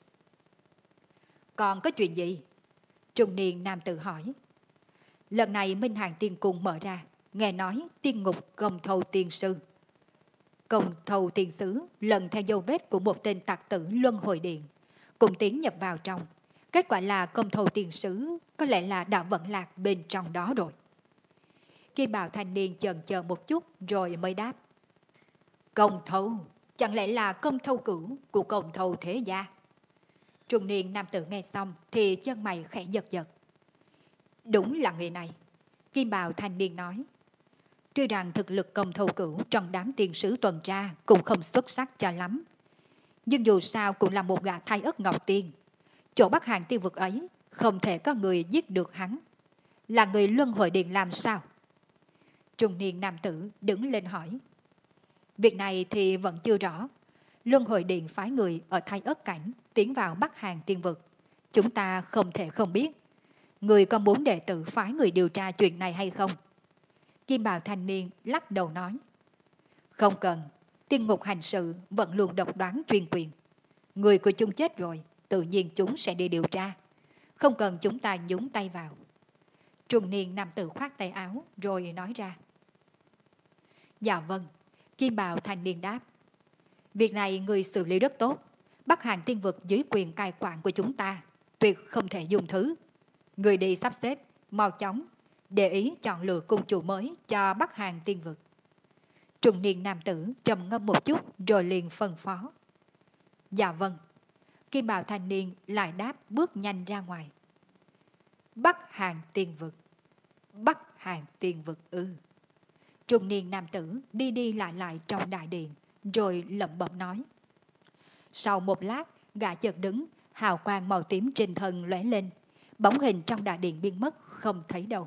Speaker 1: Còn có chuyện gì? Trung niên nam tử hỏi. Lần này Minh Hàng tiên cung mở ra, nghe nói tiên ngục Công Thâu tiên sư. Công Thâu tiên sứ lần theo dấu vết của một tên tặc tử Luân Hồi Điện, cũng tiến nhập vào trong. Kết quả là Công Thâu tiên sứ có lẽ là đã vẫn lạc bên trong đó rồi. Kim Bào thanh niên chần chờ một chút rồi mới đáp. Công Thâu, chẳng lẽ là Công Thâu cửu của Công Thâu thế gia? Trung niên nam tử nghe xong thì chân mày khẽ giật giật. Đúng là người này, Kim Bào thanh niên nói. Tuy rằng thực lực Công Thâu cửu trong đám tiên sứ tuần tra cũng không xuất sắc cho lắm, nhưng dù sao cũng là một gã thái ất ngọc tiên. Chỗ Bắc Hàng tiên vực ấy không thể có người giết được hắn. Là người Luân Hồi Điện làm sao? Trung niên nam tử đứng lên hỏi. Việc này thì vẫn chưa rõ. Luân Hồi Điện phái người ở Thái Ất Cảnh tiến vào Bắc Hàng tiên vực. Chúng ta không thể không biết. Người có muốn đệ tử phái người điều tra chuyện này hay không? Kim Bào thanh niên lắc đầu nói. Không cần. Tiên ngục hành sự vẫn luôn độc đoán chuyên quyền. Người của chúng chết rồi, tự nhiên chúng sẽ đi điều tra. Không cần chúng ta nhúng tay vào. Trung niên nam tử khoát tay áo rồi nói ra. Dạ vâng. Kim Bào thanh niên đáp. Việc này người xử lý rất tốt. Bắc Hàng tiên vực dưới quyền cai quản của chúng ta, tuyệt không thể dùng thứ. Người đi sắp xếp, mau chóng, để ý chọn lựa cung chủ mới cho Bắc Hàng tiên vực. Trung niên nam tử trầm ngâm một chút rồi liền phân phó. Dạ vâng. Kim Bào thanh niên lại đáp bước nhanh ra ngoài. Bắc Hàng tiên vực. Bắc Hàng tiên vực ư. Trung niên nam tử đi đi lại lại trong đại điện rồi lẩm bẩm nói. Sau một lát, gã chợt đứng, hào quang màu tím trên thân lóe lên, bóng hình trong đại điện biến mất không thấy đâu.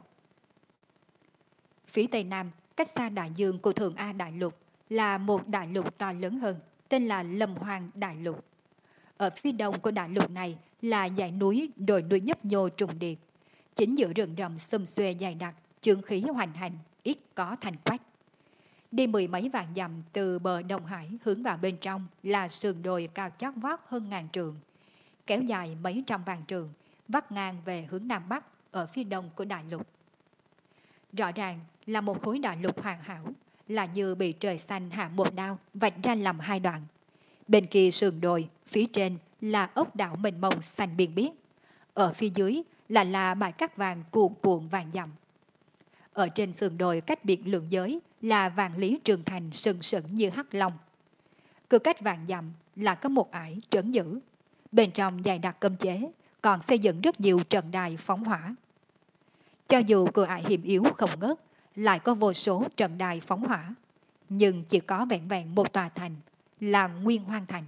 Speaker 1: Phía tây nam, cách xa đại dương của Thượng A Đại Lục là một đại lục to lớn hơn, tên là Lâm Hoang Đại Lục. Ở phía đông của đại lục này là dãy núi đồi núi nhấp nhô trùng điệp, chính giữa rừng rậm xum xuê dày đặc, chướng khí hoành hành, ít có thành quách. Đi mười mấy vạn dặm từ bờ Đông Hải hướng vào bên trong là sườn đồi cao chót vót hơn ngàn trượng, kéo dài mấy trăm vạn trượng, vắt ngang về hướng Nam Bắc ở phía đông của đại lục. Rõ ràng là một khối đại lục hoàn hảo, là như bị trời xanh hạ một đao vạch ra làm hai đoạn. Bên kia sườn đồi, phía trên là ốc đảo mênh mông xanh biên biếc, ở phía dưới là là bãi cát vàng cuồn cuộn vàng dặm. Ở trên sườn đồi cách biệt lượng giới là vạn lý trường thành sừng sững như hắc long. Cứ cách vạn dặm là có một ải trấn giữ. Bên trong dày đặc cấm chế, còn xây dựng rất nhiều trận đài phóng hỏa. Cho dù cửa ải hiểm yếu không ngớt, lại có vô số trận đài phóng hỏa, nhưng chỉ có vẹn vẹn một tòa thành, là Nguyên Hoang Thành.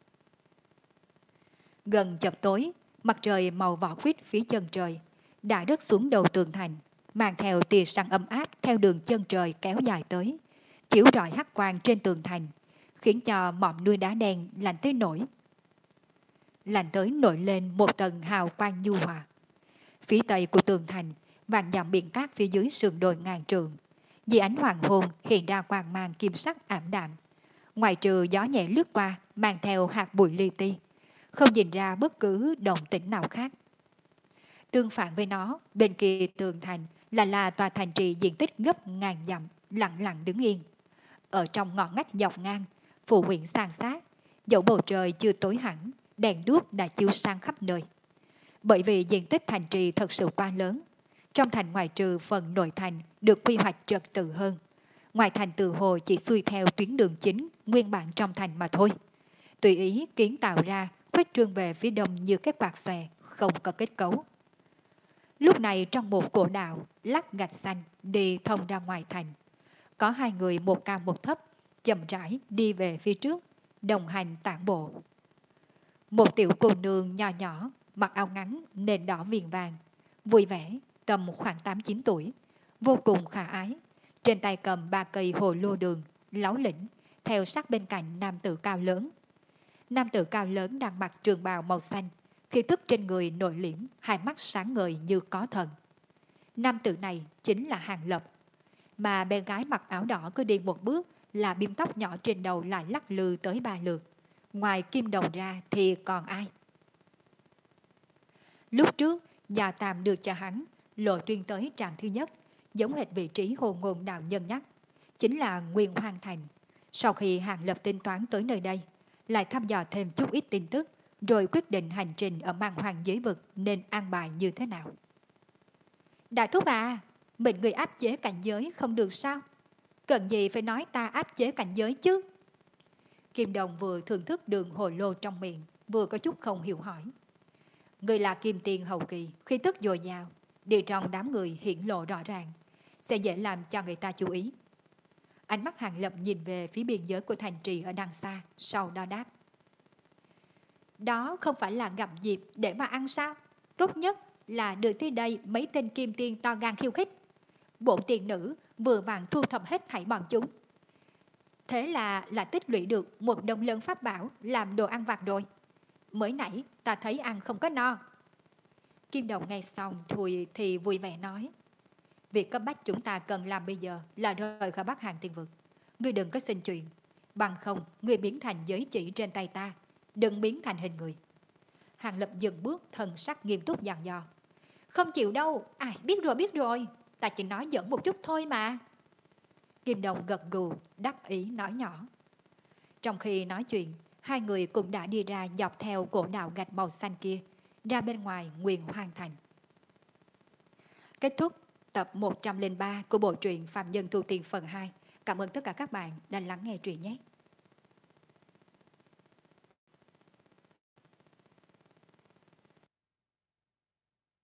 Speaker 1: Gần chập tối, mặt trời màu vỏ quýt phía chân trời đã rớt xuống đầu tường thành, mang theo tia sáng ấm áp theo đường chân trời kéo dài tới, chiếu rọi hắc quang trên tường thành, khiến cho mỏm núi đá đen lạnh tới nổi. Lạnh tới nổi lên một tầng hào quang nhu hòa. Phía tây của tường thành, vàng dặm biển cát phía dưới sườn đồi ngàn trượng, dưới ánh hoàng hôn hiện ra quang mang kim sắc ảm đạm. Ngoài trừ gió nhẹ lướt qua, mang theo hạt bụi li ti, không nhìn ra bất cứ động tĩnh nào khác. Tương phản với nó, bên kia tường thành là là tòa thành trì diện tích gấp ngàn dặm, lặng lặng đứng yên. Ở trong ngọn ngách dọc ngang, phủ huyện san sát, dẫu bầu trời chưa tối hẳn, đèn đuốc đã chiếu sang khắp nơi. Bởi vì diện tích thành trì thật sự quá lớn, trong thành ngoài trừ phần nội thành được quy hoạch trật tự hơn, ngoài thành từ hồ chỉ xuôi theo tuyến đường chính nguyên bản trong thành mà thôi. Tùy ý kiến tạo ra, khuếch trương về phía đông như cái quạt xòe, không có kết cấu. Lúc này trong một cổ đạo lát gạch xanh đi thông ra ngoài thành, có hai người một cao một thấp chậm rãi đi về phía trước, đồng hành tản bộ. Một tiểu cô nương nhỏ nhỏ, mặc áo ngắn nền đỏ viền vàng, vui vẻ, tầm khoảng tám chín tuổi, vô cùng khả ái, trên tay cầm ba cây hồ lô đường, láu lĩnh, theo sát bên cạnh nam tử cao lớn. Nam tử cao lớn đang mặc trường bào màu xanh, khí tức trên người nội liễm, hai mắt sáng ngời như có thần. Nam tử này chính là Hàng Lập, mà bé gái mặc áo đỏ cứ đi một bước là biếm tóc nhỏ trên đầu lại lắc lư tới ba lượt. Ngoài Kim Đồng ra thì còn ai? Lúc trước, nhà Tàm được cho hắn lộ tuyên tới trạm thứ nhất, giống hệt vị trí Hồ Ngôn đạo nhân nhắc, chính là Nguyên Hoang Thành. Sau khi Hàng Lập tính toán tới nơi đây, lại thăm dò thêm chút ít tin tức, rồi quyết định hành trình ở mang hoàng giới vực nên an bài như thế nào. Đại thúc à, mình người áp chế cảnh giới không được sao? Cần gì phải nói ta áp chế cảnh giới chứ? Kim Đồng vừa thưởng thức đường hồ lô trong miệng, vừa có chút không hiểu hỏi. Người là Kim Tiền hậu kỳ, khí tức dồi dào, đi trong đám người hiển lộ rõ ràng, sẽ dễ làm cho người ta chú ý. Ánh mắt Hàng Lập nhìn về phía biên giới của thành trì ở đằng xa, sau đó đáp. Đó không phải là gặp dịp để mà ăn sao? Tốt nhất là đưa tới đây mấy tên kim tiên to gan khiêu khích. Bổn tiền nữ vừa vàng thu thập hết thảy bọn chúng. Thế là là tích lũy được một đồng lớn pháp bảo làm đồ ăn vặt rồi. Mới nãy ta thấy ăn không có no. Kim Đồng nghe xong Thùi thì vui vẻ nói. Việc cấp bách chúng ta cần làm bây giờ là rời khỏi Bắc Hàng Tiên Vực. Ngươi đừng có xin chuyện, bằng không ngươi biến thành giới chỉ trên tay ta, đừng biến thành hình người. Hàng Lập dừng bước, thần sắc nghiêm túc dặn dò. Không chịu đâu, ai à, biết rồi biết rồi, ta chỉ nói giỡn một chút thôi mà. Kim Đồng gật gù, đắc ý nói nhỏ. Trong khi nói chuyện, hai người cũng đã đi ra dọc theo cổ đạo gạch màu xanh kia, ra bên ngoài Nguyên Hoang Thành. Kết thúc tập một trăm lẻ ba của bộ truyện Phạm Nhân Thu Tiền phần hai. Cảm ơn tất cả các bạn đã lắng nghe truyện nhé.